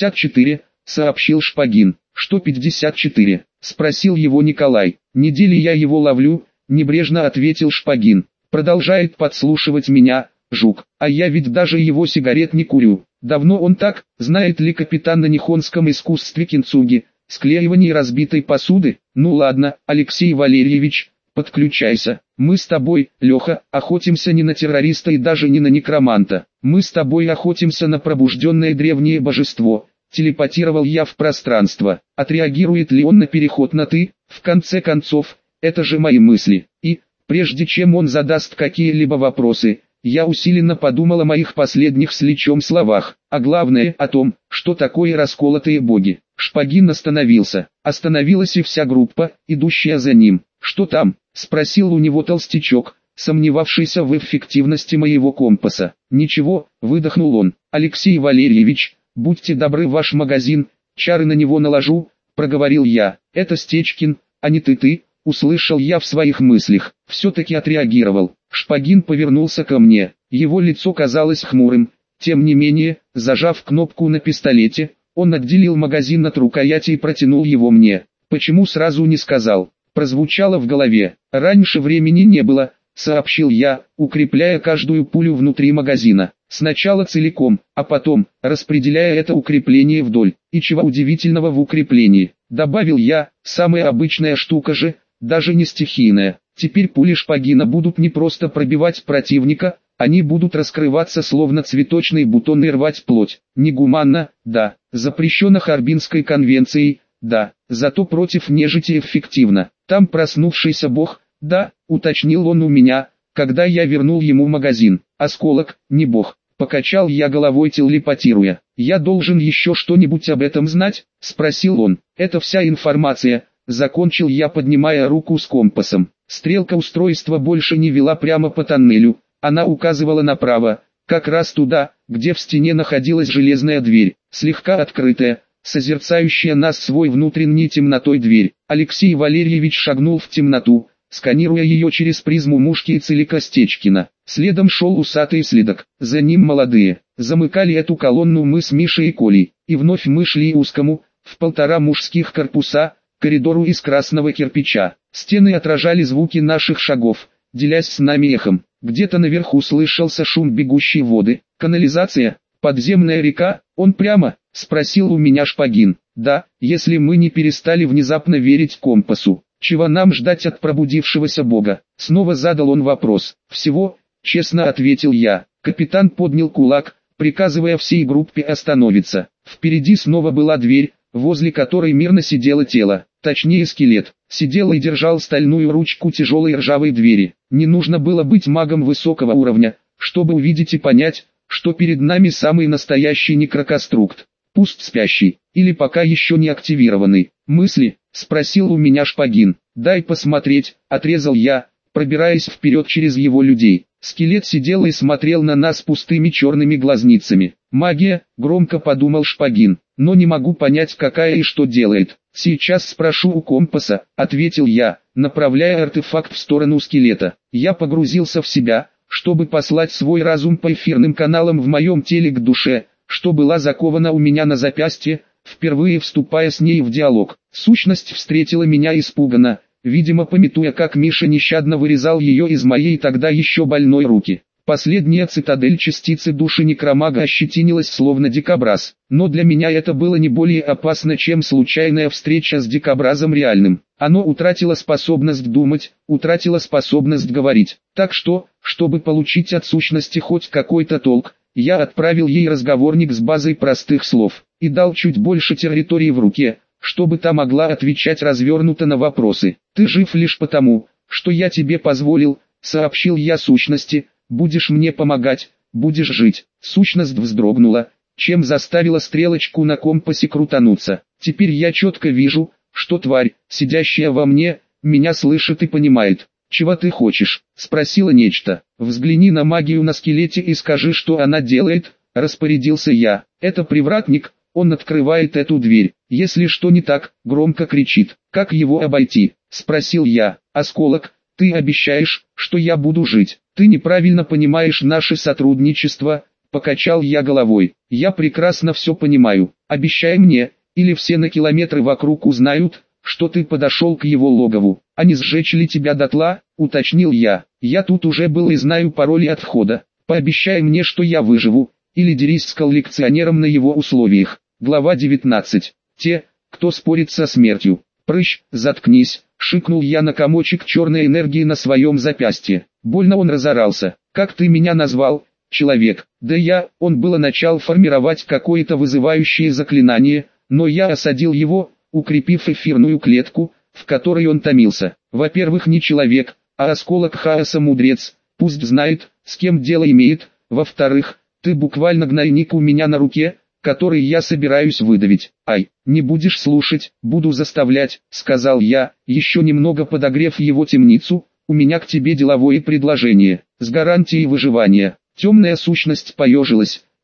54, сообщил Шпагин. Что 54? Спросил его Николай. Недели я его ловлю, небрежно ответил Шпагин. Продолжает подслушивать меня, жук. А я ведь даже его сигарет не курю. Давно он так, знает ли капитан на нихонском искусстве кинцуги, склеивание разбитой посуды? Ну ладно, Алексей Валерьевич, подключайся. Мы с тобой, Леха, охотимся не на террориста и даже не на некроманта. Мы с тобой охотимся на пробужденное древнее божество. Телепатировал я в пространство. Отреагирует ли он на переход на «ты»? В конце концов, это же мои мысли. И, прежде чем он задаст какие-либо вопросы, я усиленно подумал о моих последних с Личом словах, а главное о том, что такое расколотые боги. Шпагин остановился. Остановилась и вся группа, идущая за ним. «Что там?» — спросил у него толстячок, сомневавшийся в эффективности моего компаса. «Ничего», — выдохнул он. «Алексей Валерьевич, будьте добры, ваш магазин, чары на него наложу, проговорил я. Это Стечкин, а не ты, услышал я в своих мыслях. Все-таки отреагировал. Шпагин повернулся ко мне. Его лицо казалось хмурым. Тем не менее, зажав кнопку на пистолете, он отделил магазин от рукояти и протянул его мне. Почему сразу не сказал? Прозвучало в голове. Раньше времени не было, сообщил я, укрепляя каждую пулю внутри магазина. Сначала целиком, а потом, распределяя это укрепление вдоль. И чего удивительного в укреплении, добавил я, самая обычная штука же, даже не стихийная. Теперь пули Шпагина будут не просто пробивать противника, они будут раскрываться словно цветочный бутон и рвать плоть. Негуманно, да, запрещено Харбинской конвенцией, да, зато против нежити эффективно. Там проснувшийся бог, да, уточнил он у меня, когда я вернул ему магазин. Осколок, не бог, покачал я головой, телепатируя. Я должен еще что-нибудь об этом знать, спросил он. Это вся информация, закончил я, поднимая руку с компасом. Стрелка устройства больше не вела прямо по тоннелю, она указывала направо, как раз туда, где в стене находилась железная дверь, слегка открытая, созерцающая нас свой внутренней темнотой дверь. Алексей Валерьевич шагнул в темноту, сканируя ее через призму мушки и целика Стечкина. Следом шел усатый следок, за ним молодые. Замыкали эту колонну мы с Мишей и Колей, и вновь мы шли узкому, в 1,5 мужских корпуса, коридору из красного кирпича. Стены отражали звуки наших шагов, делясь с нами эхом. Где-то наверху слышался шум бегущей воды. Канализация, подземная река, он прямо, спросил у меня Шпагин. Да, если мы не перестали внезапно верить компасу. Чего нам ждать от пробудившегося бога? Снова задал он вопрос. Всего, честно ответил я. Капитан поднял кулак, приказывая всей группе остановиться. Впереди снова была дверь, возле которой мирно сидело тело, точнее скелет. Сидел и держал стальную ручку тяжелой ржавой двери. Не нужно было быть магом высокого уровня, чтобы увидеть и понять, что перед нами самый настоящий некроконструкт. Пусть спящий, или пока еще не активированный. Мысли? Спросил у меня Шпагин. Дай посмотреть, отрезал я, пробираясь вперед через его людей. Скелет сидел и смотрел на нас пустыми черными глазницами. Магия, громко подумал Шпагин, но не могу понять, какая и что делает. Сейчас спрошу у компаса, ответил я, направляя артефакт в сторону скелета. Я погрузился в себя, чтобы послать свой разум по эфирным каналам в моем теле к душе, что была закована у меня на запястье, впервые вступая с ней в диалог. Сущность встретила меня испуганно, видимо памятуя, как Миша нещадно вырезал ее из моей тогда еще больной руки. Последняя цитадель частицы души некромага ощетинилась словно дикобраз, но для меня это было не более опасно, чем случайная встреча с дикобразом реальным. Оно утратило способность думать, утратило способность говорить. Так что, чтобы получить от сущности хоть какой-то толк, я отправил ей разговорник с базой простых слов и дал чуть больше территории в руке, чтобы та могла отвечать развернуто на вопросы. «Ты жив лишь потому, что я тебе позволил», — сообщил я сущности. «Будешь мне помогать, будешь жить». Сущность вздрогнула, чем заставила стрелочку на компасе крутануться. Теперь я четко вижу, что тварь, сидящая во мне, меня слышит и понимает. «Чего ты хочешь?» — спросила нечто. «Взгляни на магию на скелете и скажи, что она делает», — распорядился я. «Это привратник, он открывает эту дверь. Если что не так, громко кричит». «Как его обойти?» — спросил я. «Осколок, ты обещаешь, что я буду жить. Ты неправильно понимаешь наше сотрудничество», — покачал я головой. «Я прекрасно все понимаю. Обещай мне, или все на километры вокруг узнают, что ты подошел к его логову. А не сжечь ли тебя дотла?» — уточнил я. «Я тут уже был и знаю пароли от входа. Пообещай мне, что я выживу, или дерись с коллекционером на его условиях». Глава 19. Те, кто спорит со смертью. «Прыщ, заткнись», — шикнул я на комочек черной энергии на своем запястье. Больно он разорался. «Как ты меня назвал, человек?» «Да он было начал формировать какое-то вызывающее заклинание, но я осадил его, укрепив эфирную клетку, в которой он томился. Во-первых, не человек, а осколок хаоса мудрец, пусть знает, с кем дело имеет. Во-вторых, ты буквально гнойник у меня на руке, который я собираюсь выдавить». «Ай, не будешь слушать, буду заставлять», — сказал я, еще немного подогрев его темницу. «У меня к тебе деловое предложение, с гарантией выживания». Темная сущность поежилась,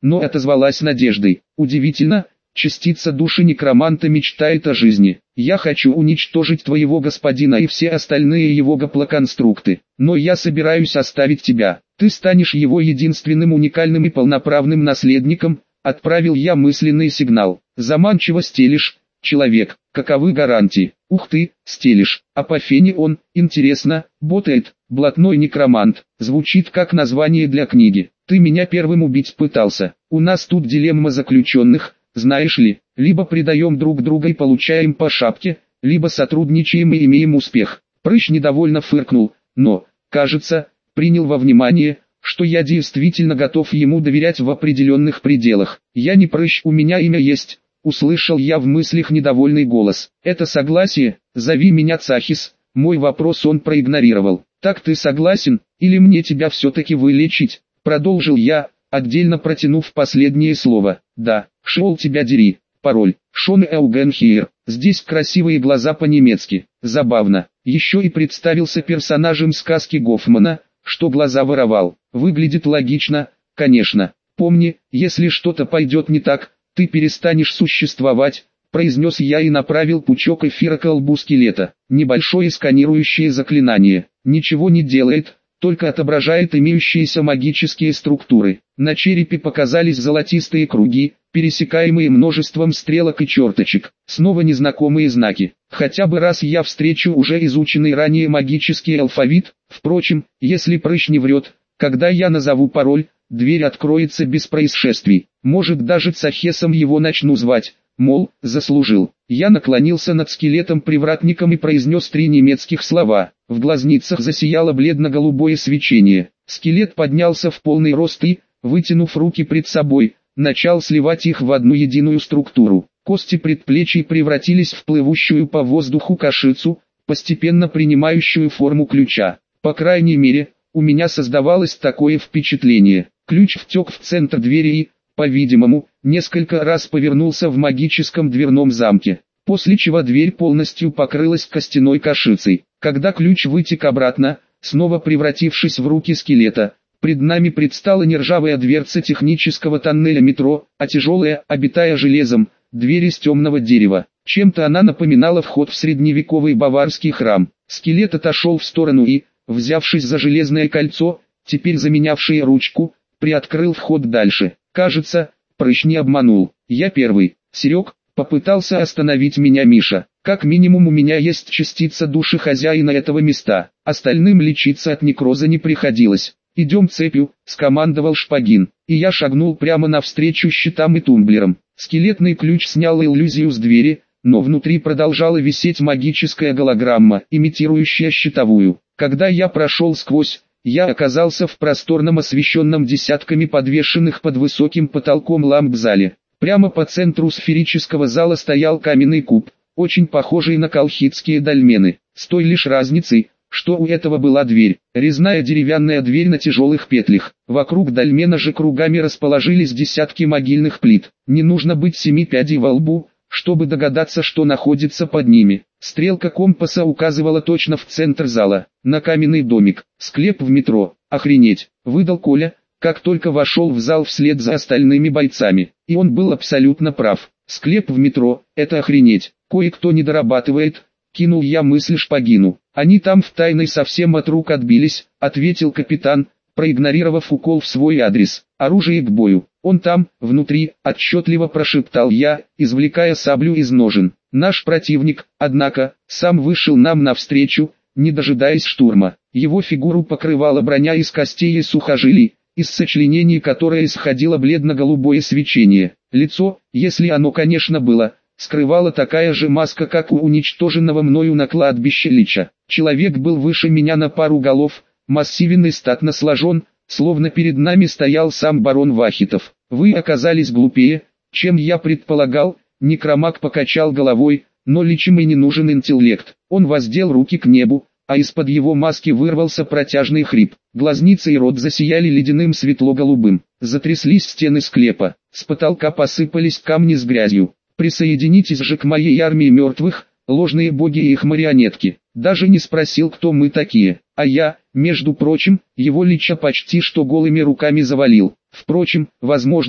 но отозвалась надеждой. Удивительно, частица души некроманта мечтает о жизни. Я хочу уничтожить твоего господина и все остальные его гаплоконструкты, но я собираюсь оставить тебя. Ты станешь его единственным уникальным и полноправным наследником, отправил я мысленный сигнал. Заманчиво стелишь, человек, каковы гарантии? Ух ты, стелишь, а по фене он, интересно, ботает, блатной некромант, звучит как название для книги. Ты меня первым убить пытался, у нас тут дилемма заключенных, знаешь ли, либо предаем друг друга и получаем по шапке, либо сотрудничаем и имеем успех. Прыщ недовольно фыркнул, но, кажется, принял во внимание, что я действительно готов ему доверять в определенных пределах. Я не прыщ, у меня имя есть, услышал я в мыслях недовольный голос. Это согласие, зови меня Цахис, мой вопрос он проигнорировал. Так ты согласен, или мне тебя все-таки вылечить? Продолжил я, отдельно протянув последнее слово. Да, шел тебя дери. Пароль, Шон Эугенхиер. Здесь красивые глаза по-немецки. Забавно. Еще и представился персонажем сказки Гофмана, что глаза воровал. Выглядит логично, конечно. Помни, если что-то пойдет не так, ты перестанешь существовать, произнес я и направил пучок эфира к лбу скелета. Небольшое сканирующее заклинание. Ничего не делает, только отображает имеющиеся магические структуры. На черепе показались золотистые круги, пересекаемые множеством стрелок и черточек. Снова незнакомые знаки. Хотя бы раз я встречу уже изученный ранее магический алфавит. Впрочем, если прыщ не врет, когда я назову пароль, дверь откроется без происшествий. Может, даже Цахесом его начну звать, мол, заслужил. Я наклонился над скелетом-привратником и произнес 3 немецких слова. В глазницах засияло бледно-голубое свечение. Скелет поднялся в полный рост и, вытянув руки пред собой, начал сливать их в одну единую структуру. Кости предплечий превратились в плывущую по воздуху кашицу, постепенно принимающую форму ключа. По крайней мере, у меня создавалось такое впечатление. Ключ втек в центр двери и, по-видимому, несколько раз повернулся в магическом дверном замке, после чего дверь полностью покрылась костяной кашицей. Когда ключ вытек обратно, снова превратившись в руки скелета, пред нами предстала не ржавая дверца технического тоннеля метро, а тяжелая, обитая железом, дверь из темного дерева. Чем-то она напоминала вход в средневековый баварский храм. Скелет отошел в сторону и, взявшись за железное кольцо, теперь заменявшее ручку, приоткрыл вход дальше. Кажется, прыщ не обманул. Я первый. Серег, попытался остановить меня Миша. Как минимум у меня есть частица души хозяина этого места. Остальным лечиться от некроза не приходилось. «Идем цепью», — скомандовал Шпагин. И я шагнул прямо навстречу щитам и тумблерам. Скелетный ключ снял иллюзию с двери, но внутри продолжала висеть магическая голограмма, имитирующая щитовую. Когда я прошел сквозь, я оказался в просторном освещенном десятками подвешенных под высоким потолком ламп зале. Прямо по центру сферического зала стоял каменный куб, очень похожий на колхидские дольмены, с той лишь разницей, что у этого была дверь, резная деревянная дверь на тяжелых петлях. Вокруг дольмена же кругами расположились десятки могильных плит. Не нужно быть 7 пядей во лбу, чтобы догадаться, что находится под ними. Стрелка компаса указывала точно в центр зала, на каменный домик, склеп в метро. Охренеть, выдал Коля, как только вошел в зал вслед за остальными бойцами. И он был абсолютно прав. Склеп в метро, это охренеть, кое-кто не дорабатывает, кинул я мысль Шпагину. Они там в тайной совсем от рук отбились, ответил капитан, проигнорировав укол в свой адрес. Оружие к бою. Он там, внутри, отчетливо прошептал я, извлекая саблю из ножен. Наш противник, однако, сам вышел нам навстречу, не дожидаясь штурма. Его фигуру покрывала броня из костей и сухожилий, из сочленений которой исходило бледно-голубое свечение. Лицо, если оно, конечно, было, скрывала такая же маска, как у уничтоженного мною на кладбище лича. Человек был выше меня на пару голов, массивен и статно сложен, словно перед нами стоял сам барон Вахитов. Вы оказались глупее, чем я предполагал, некромаг покачал головой, но личим и не нужен интеллект. Он воздел руки к небу, а из-под его маски вырвался протяжный хрип. Глазницы и рот засияли ледяным светло-голубым. Затряслись стены склепа, с потолка посыпались камни с грязью. Присоединитесь же к моей армии мертвых, ложные боги и их марионетки. Даже не спросил, кто мы такие. А я, между прочим, его лича почти что голыми руками завалил. Впрочем, возможно,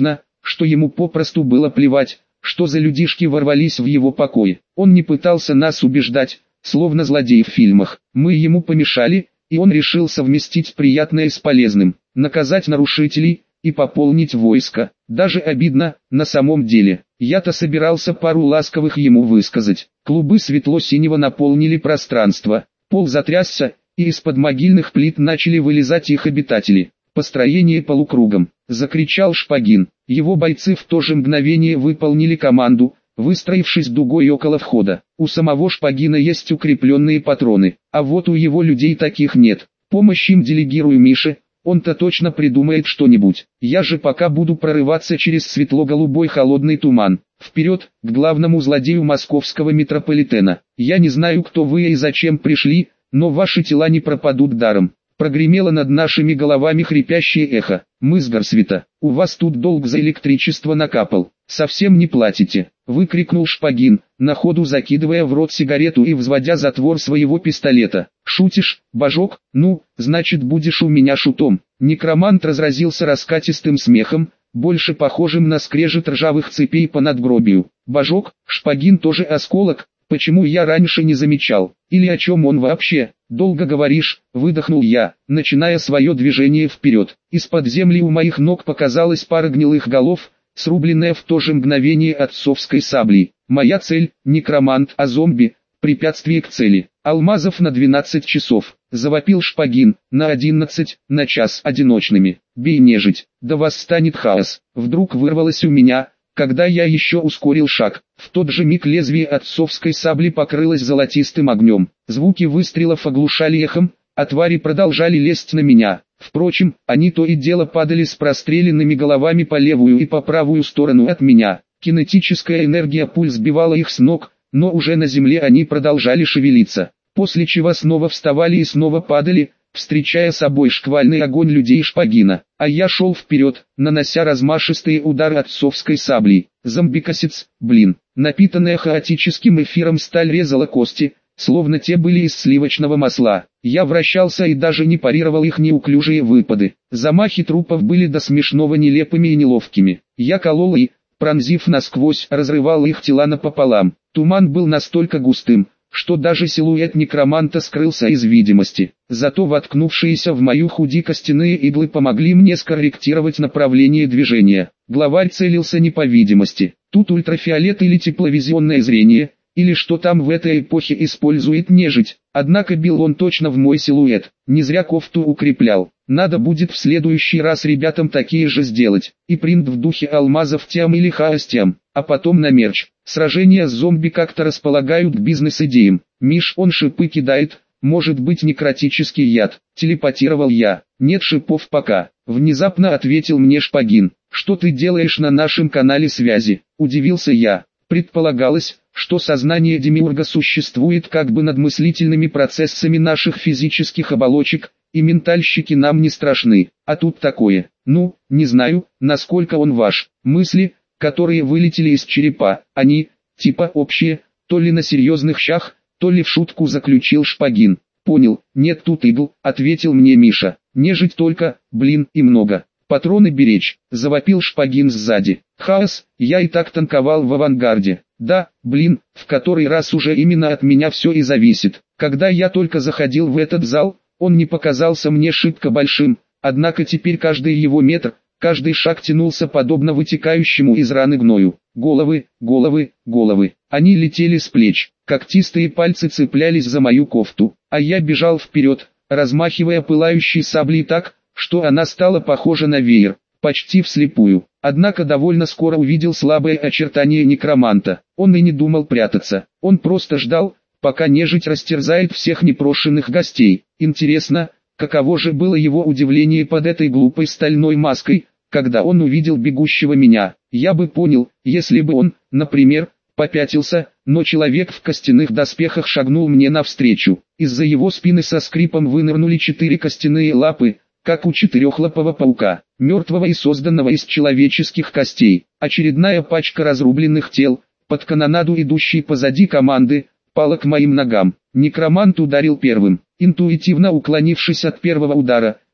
что ему попросту было плевать, что за людишки ворвались в его покой. Он не пытался нас убеждать, словно злодей в фильмах. Мы ему помешали, и он решил совместить приятное с полезным, наказать нарушителей и пополнить войско. Даже обидно, на самом деле. Я-то собирался пару ласковых ему высказать. Клубы светло-синего наполнили пространство. Пол затрясся, и из-под могильных плит начали вылезать их обитатели. Построение полукругом, закричал Шпагин. Его бойцы в то же мгновение выполнили команду, выстроившись дугой около входа. У самого Шпагина есть укрепленные патроны, а вот у его людей таких нет. Помощь им делегирую Мише, он-то точно придумает что-нибудь. Я же пока буду прорываться через светло-голубой холодный туман. Вперед, к главному злодею московского метрополитена. Я не знаю, кто вы и зачем пришли, но ваши тела не пропадут даром. Прогремело над нашими головами хрипящее эхо. Мы с Горсвета. У вас тут долг за электричество накапал. Совсем не платите. Выкрикнул Шпагин, на ходу закидывая в рот сигарету и взводя затвор своего пистолета. Шутишь, Божок? Ну, значит будешь у меня шутом. Некромант разразился раскатистым смехом, больше похожим на скрежет ржавых цепей по надгробию. Божок, Шпагин тоже осколок, почему я раньше не замечал? Или о чем он вообще? Долго говоришь, выдохнул я, начиная свое движение вперед. Из-под земли у моих ног показалась пара гнилых голов, срубленная в то же мгновение отцовской саблей. Моя цель, некромант, а зомби, препятствие к цели. Алмазов на 12 часов, завопил Шпагин, на 11, на час одиночными. Бей нежить, да восстанет хаос. Вдруг вырвалось у меня, когда я еще ускорил шаг. В тот же миг лезвие отцовской сабли покрылось золотистым огнем. Звуки выстрелов оглушали эхом, а твари продолжали лезть на меня. Впрочем, они то и дело падали с простреленными головами по левую и по правую сторону от меня. Кинетическая энергия пуль сбивала их с ног, но уже на земле они продолжали шевелиться. После чего снова вставали и снова падали, встречая собой шквальный огонь людей Шпагина. А я шел вперед, нанося размашистые удары отцовской саблей. Зомбикосец, блин, напитанная хаотическим эфиром сталь резала кости, словно те были из сливочного масла. Я вращался и даже не парировал их неуклюжие выпады. Замахи трупов были до смешного нелепыми и неловкими. Я колол и, пронзив насквозь, разрывал их тела напополам. Туман был настолько густым, что даже силуэт некроманта скрылся из видимости. Зато воткнувшиеся в мою худи костяные иглы помогли мне скорректировать направление движения. Главарь целился не по видимости. Тут ультрафиолет или тепловизионное зрение, или что там в этой эпохе использует нежить. Однако бил он точно в мой силуэт. Не зря кофту укреплял. Надо будет в следующий раз ребятам такие же сделать. И принт в духе алмазов тем или хаос тем. А потом на мерч. Сражения с зомби как-то располагают к бизнес-идеям. Миш, он шипы кидает, может быть некротический яд. Телепатировал я. Нет шипов пока. Внезапно ответил мне Шпагин. Что ты делаешь на нашем канале связи? Удивился я. Предполагалось, что сознание демиурга существует как бы над мыслительными процессами наших физических оболочек, и ментальщики нам не страшны. А тут такое. Ну, не знаю, насколько он ваш. Мысли, которые вылетели из черепа, они, типа общие, то ли на серьезных щах, то ли в шутку, заключил Шпагин. Понял, нет тут игл, ответил мне Миша. Нежить только, блин, и много. Патроны беречь, завопил Шпагин сзади. Хаос, я и так танковал в авангарде. Да, блин, в который раз уже именно от меня все и зависит. Когда я только заходил в этот зал, он не показался мне шибко большим, однако теперь каждый его метр, каждый шаг тянулся подобно вытекающему из раны гною. Головы, головы, головы. Они летели с плеч, когтистые пальцы цеплялись за мою кофту, а я бежал вперед, размахивая пылающей саблей так, что она стала похожа на веер, почти вслепую. Однако довольно скоро увидел слабое очертание некроманта. Он и не думал прятаться, он просто ждал, пока нежить растерзает всех непрошенных гостей. Интересно, каково же было его удивление под этой глупой стальной маской, когда он увидел бегущего меня. Я бы понял, если бы он, например, попятился, но человек в костяных доспехах шагнул мне навстречу. Из-за его спины со скрипом вынырнули 4 костяные лапы, как у четырехлапого паука, мертвого и созданного из человеческих костей. Очередная пачка разрубленных тел, под канонаду идущей позади команды, пала к моим ногам. Некромант ударил первым. Интуитивно уклонившись от первого удара,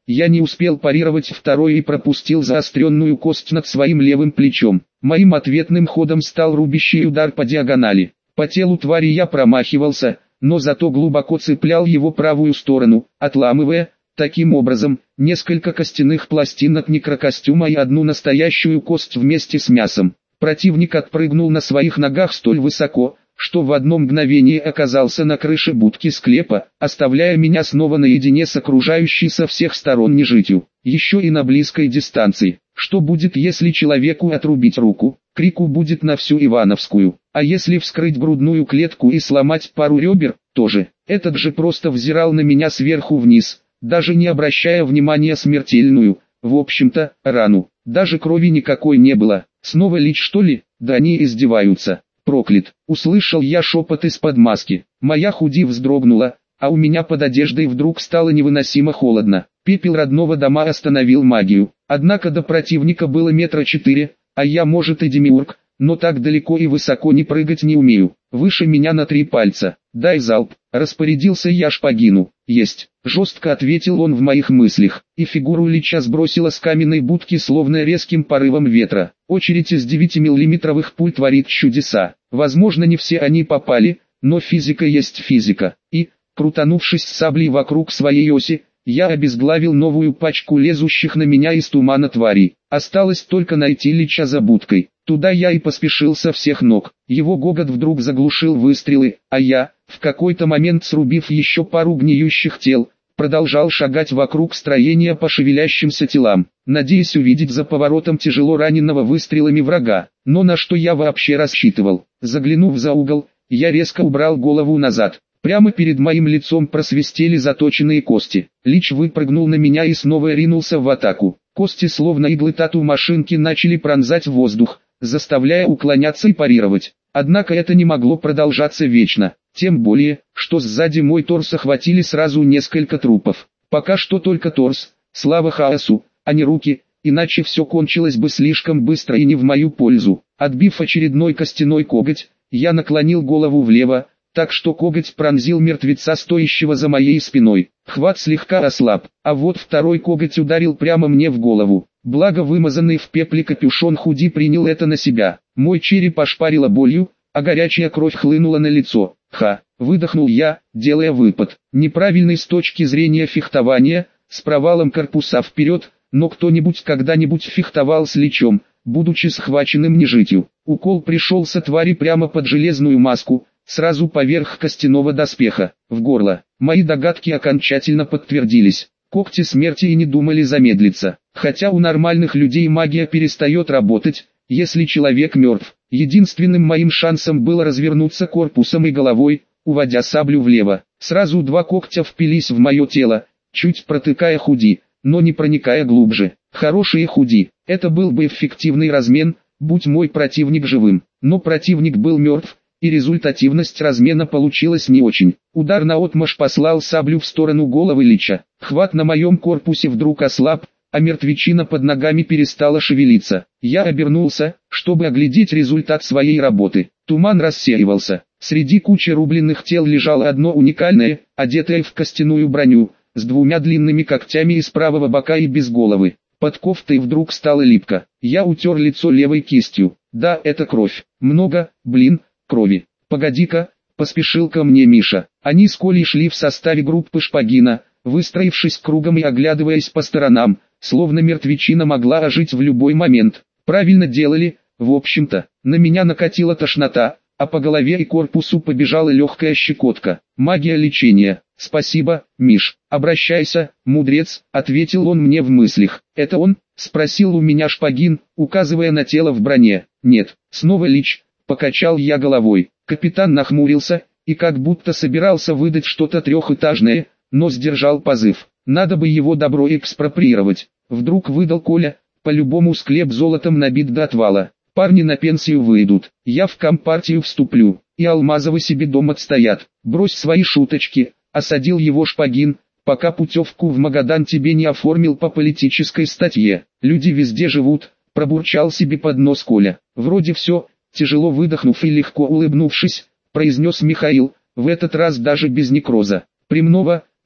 я не успел парировать второй и пропустил заостренную кость над своим левым плечом. Моим ответным ходом стал рубящий удар по диагонали. По телу твари я промахивался, но зато глубоко цеплял его правую сторону, отламывая, таким образом, несколько костяных пластин от некрокостюма и одну настоящую кость вместе с мясом. Противник отпрыгнул на своих ногах столь высоко, что в одно мгновение оказался на крыше будки склепа, оставляя меня снова наедине с окружающей со всех сторон нежитью, еще и на близкой дистанции. Что будет, если человеку отрубить руку? Крику будет на всю Ивановскую. А если вскрыть грудную клетку и сломать пару ребер, тоже. Этот же просто взирал на меня сверху вниз, даже не обращая внимания смертельную, в общем-то, рану. Даже крови никакой не было. Снова Лич, что ли? Да они издеваются. Проклят. Услышал я шепот из-под маски. Моя худи вздрогнула, а у меня под одеждой вдруг стало невыносимо холодно. Пепел родного дома остановил магию. Однако до противника было 4 метра, а я, может, и демиург, но так далеко и высоко не прыгать не умею. Выше меня на 3 пальца. Дай залп. Распорядился я шпагину. Есть. Жестко ответил он в моих мыслях, и фигуру Лича сбросило с каменной будки словно резким порывом ветра. Очередь из 9-миллиметровых пуль творит чудеса. Возможно, не все они попали, но физика есть физика. И, крутанувшись саблей вокруг своей оси, я обезглавил новую пачку лезущих на меня из тумана тварей. Осталось только найти Лича за будкой. Туда я и поспешил со всех ног. Его гогот вдруг заглушил выстрелы, а я, в какой-то момент срубив еще пару гниющих тел, продолжал шагать вокруг строения по шевелящимся телам, надеясь увидеть за поворотом тяжело раненого выстрелами врага. Но на что я вообще рассчитывал? Заглянув за угол, я резко убрал голову назад. Прямо перед моим лицом просвистели заточенные кости. Лич выпрыгнул на меня и снова ринулся в атаку. Кости, словно иглы тату-машинки, начали пронзать воздух, заставляя уклоняться и парировать. Однако это не могло продолжаться вечно, тем более, что сзади мой торс охватили сразу несколько трупов. Пока что только торс, слава хаосу, а не руки, иначе все кончилось бы слишком быстро и не в мою пользу. Отбив очередной костяной коготь, я наклонил голову влево, так что коготь пронзил мертвеца, стоящего за моей спиной. Хват слегка ослаб, а вот второй коготь ударил прямо мне в голову. Благо вымазанный в пепле капюшон худи принял это на себя. Мой череп ошпарило болью, а горячая кровь хлынула на лицо. Выдохнул я, делая выпад. Неправильный с точки зрения фехтования, с провалом корпуса вперед, но кто-нибудь когда-нибудь фехтовал с Личом, будучи схваченным нежитью. Укол пришелся твари прямо под железную маску, сразу поверх костяного доспеха, в горло. Мои догадки окончательно подтвердились. Когти смерти и не думали замедлиться. Хотя у нормальных людей магия перестает работать, если человек мертв. Единственным моим шансом было развернуться корпусом и головой, уводя саблю влево. Сразу 2 когтя впились в мое тело, чуть протыкая худи, но не проникая глубже. Хорошие худи. Это был бы эффективный размен, будь мой противник живым. Но противник был мертв, и результативность размена получилась не очень. Удар наотмашь послал саблю в сторону головы Лича. Хват на моем корпусе вдруг ослаб, а мертвечина под ногами перестала шевелиться. Я обернулся, чтобы оглядеть результат своей работы. Туман рассеивался. Среди кучи рубленных тел лежало одно уникальное, одетое в костяную броню, с 2 длинными когтями из правого бока и без головы. Под кофтой вдруг стало липко. Я утер лицо левой кистью. Да, это кровь. Много, крови. Погоди-ка, поспешил ко мне Миша. Они с Колей шли в составе группы Шпагина, выстроившись кругом и оглядываясь по сторонам, словно мертвечина могла ожить в любой момент. Правильно делали, в общем-то. На меня накатила тошнота, а по голове и корпусу побежала легкая щекотка. Магия лечения. Спасибо, Миш. Обращайся, мудрец, ответил он мне в мыслях. Это он? Спросил у меня Шпагин, указывая на тело в броне. Нет, снова Лич. Покачал я головой. Капитан нахмурился, и как будто собирался выдать что-то трехэтажное, но сдержал позыв. Надо бы его добро экспроприировать. Вдруг выдал Коля, по-любому склеп золотом набит до отвала. Парни на пенсию выйдут, я в компартию вступлю, и Алмазовы себе дом отстоят. Брось свои шуточки, осадил его Шпагин, пока путевку в Магадан тебе не оформил по политической статье. Люди везде живут, пробурчал себе под нос Коля. Вроде все. Тяжело выдохнув и легко улыбнувшись, произнес Михаил, в этот раз даже без некроза. Премного,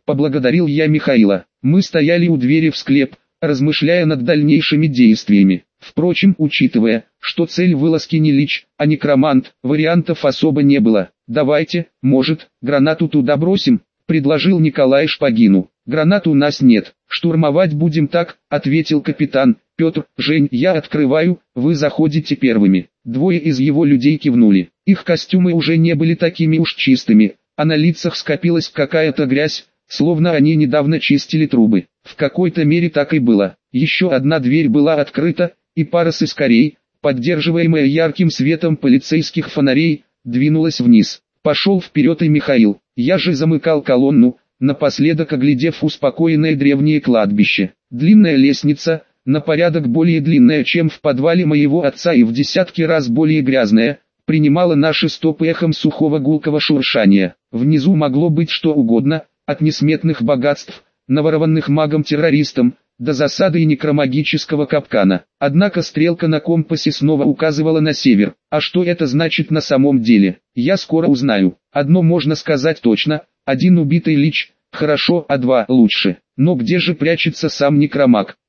поблагодарил я Михаила. Мы стояли у двери в склеп, размышляя над дальнейшими действиями. Впрочем, учитывая, что цель вылазки не лич, а некромант, вариантов особо не было. «Давайте, может, гранату туда бросим?» — предложил Николай Шпагину. «Гранат у нас нет, штурмовать будем так», — ответил капитан. «Петр, Жень, я открываю, вы заходите первыми». Двое из его людей кивнули. Их костюмы уже не были такими уж чистыми, а на лицах скопилась какая-то грязь, словно они недавно чистили трубы. В какой-то мере так и было. Еще одна дверь была открыта, и пара сыскарей, поддерживаемая ярким светом полицейских фонарей, двинулась вниз. Пошел вперед и Михаил. Я же замыкал колонну, напоследок оглядев успокоенное древнее кладбище. Длинная лестница, на порядок более длинная, чем в подвале моего отца и в десятки раз более грязная, принимала наши стопы эхом сухого гулкого шуршания. Внизу могло быть что угодно, от несметных богатств, наворованных магом-террористом, до засады и некромагического капкана. Однако стрелка на компасе снова указывала на север. А что это значит на самом деле, я скоро узнаю. Одно можно сказать точно: один убитый лич, хорошо, а два лучше. Но где же прячется сам некромаг?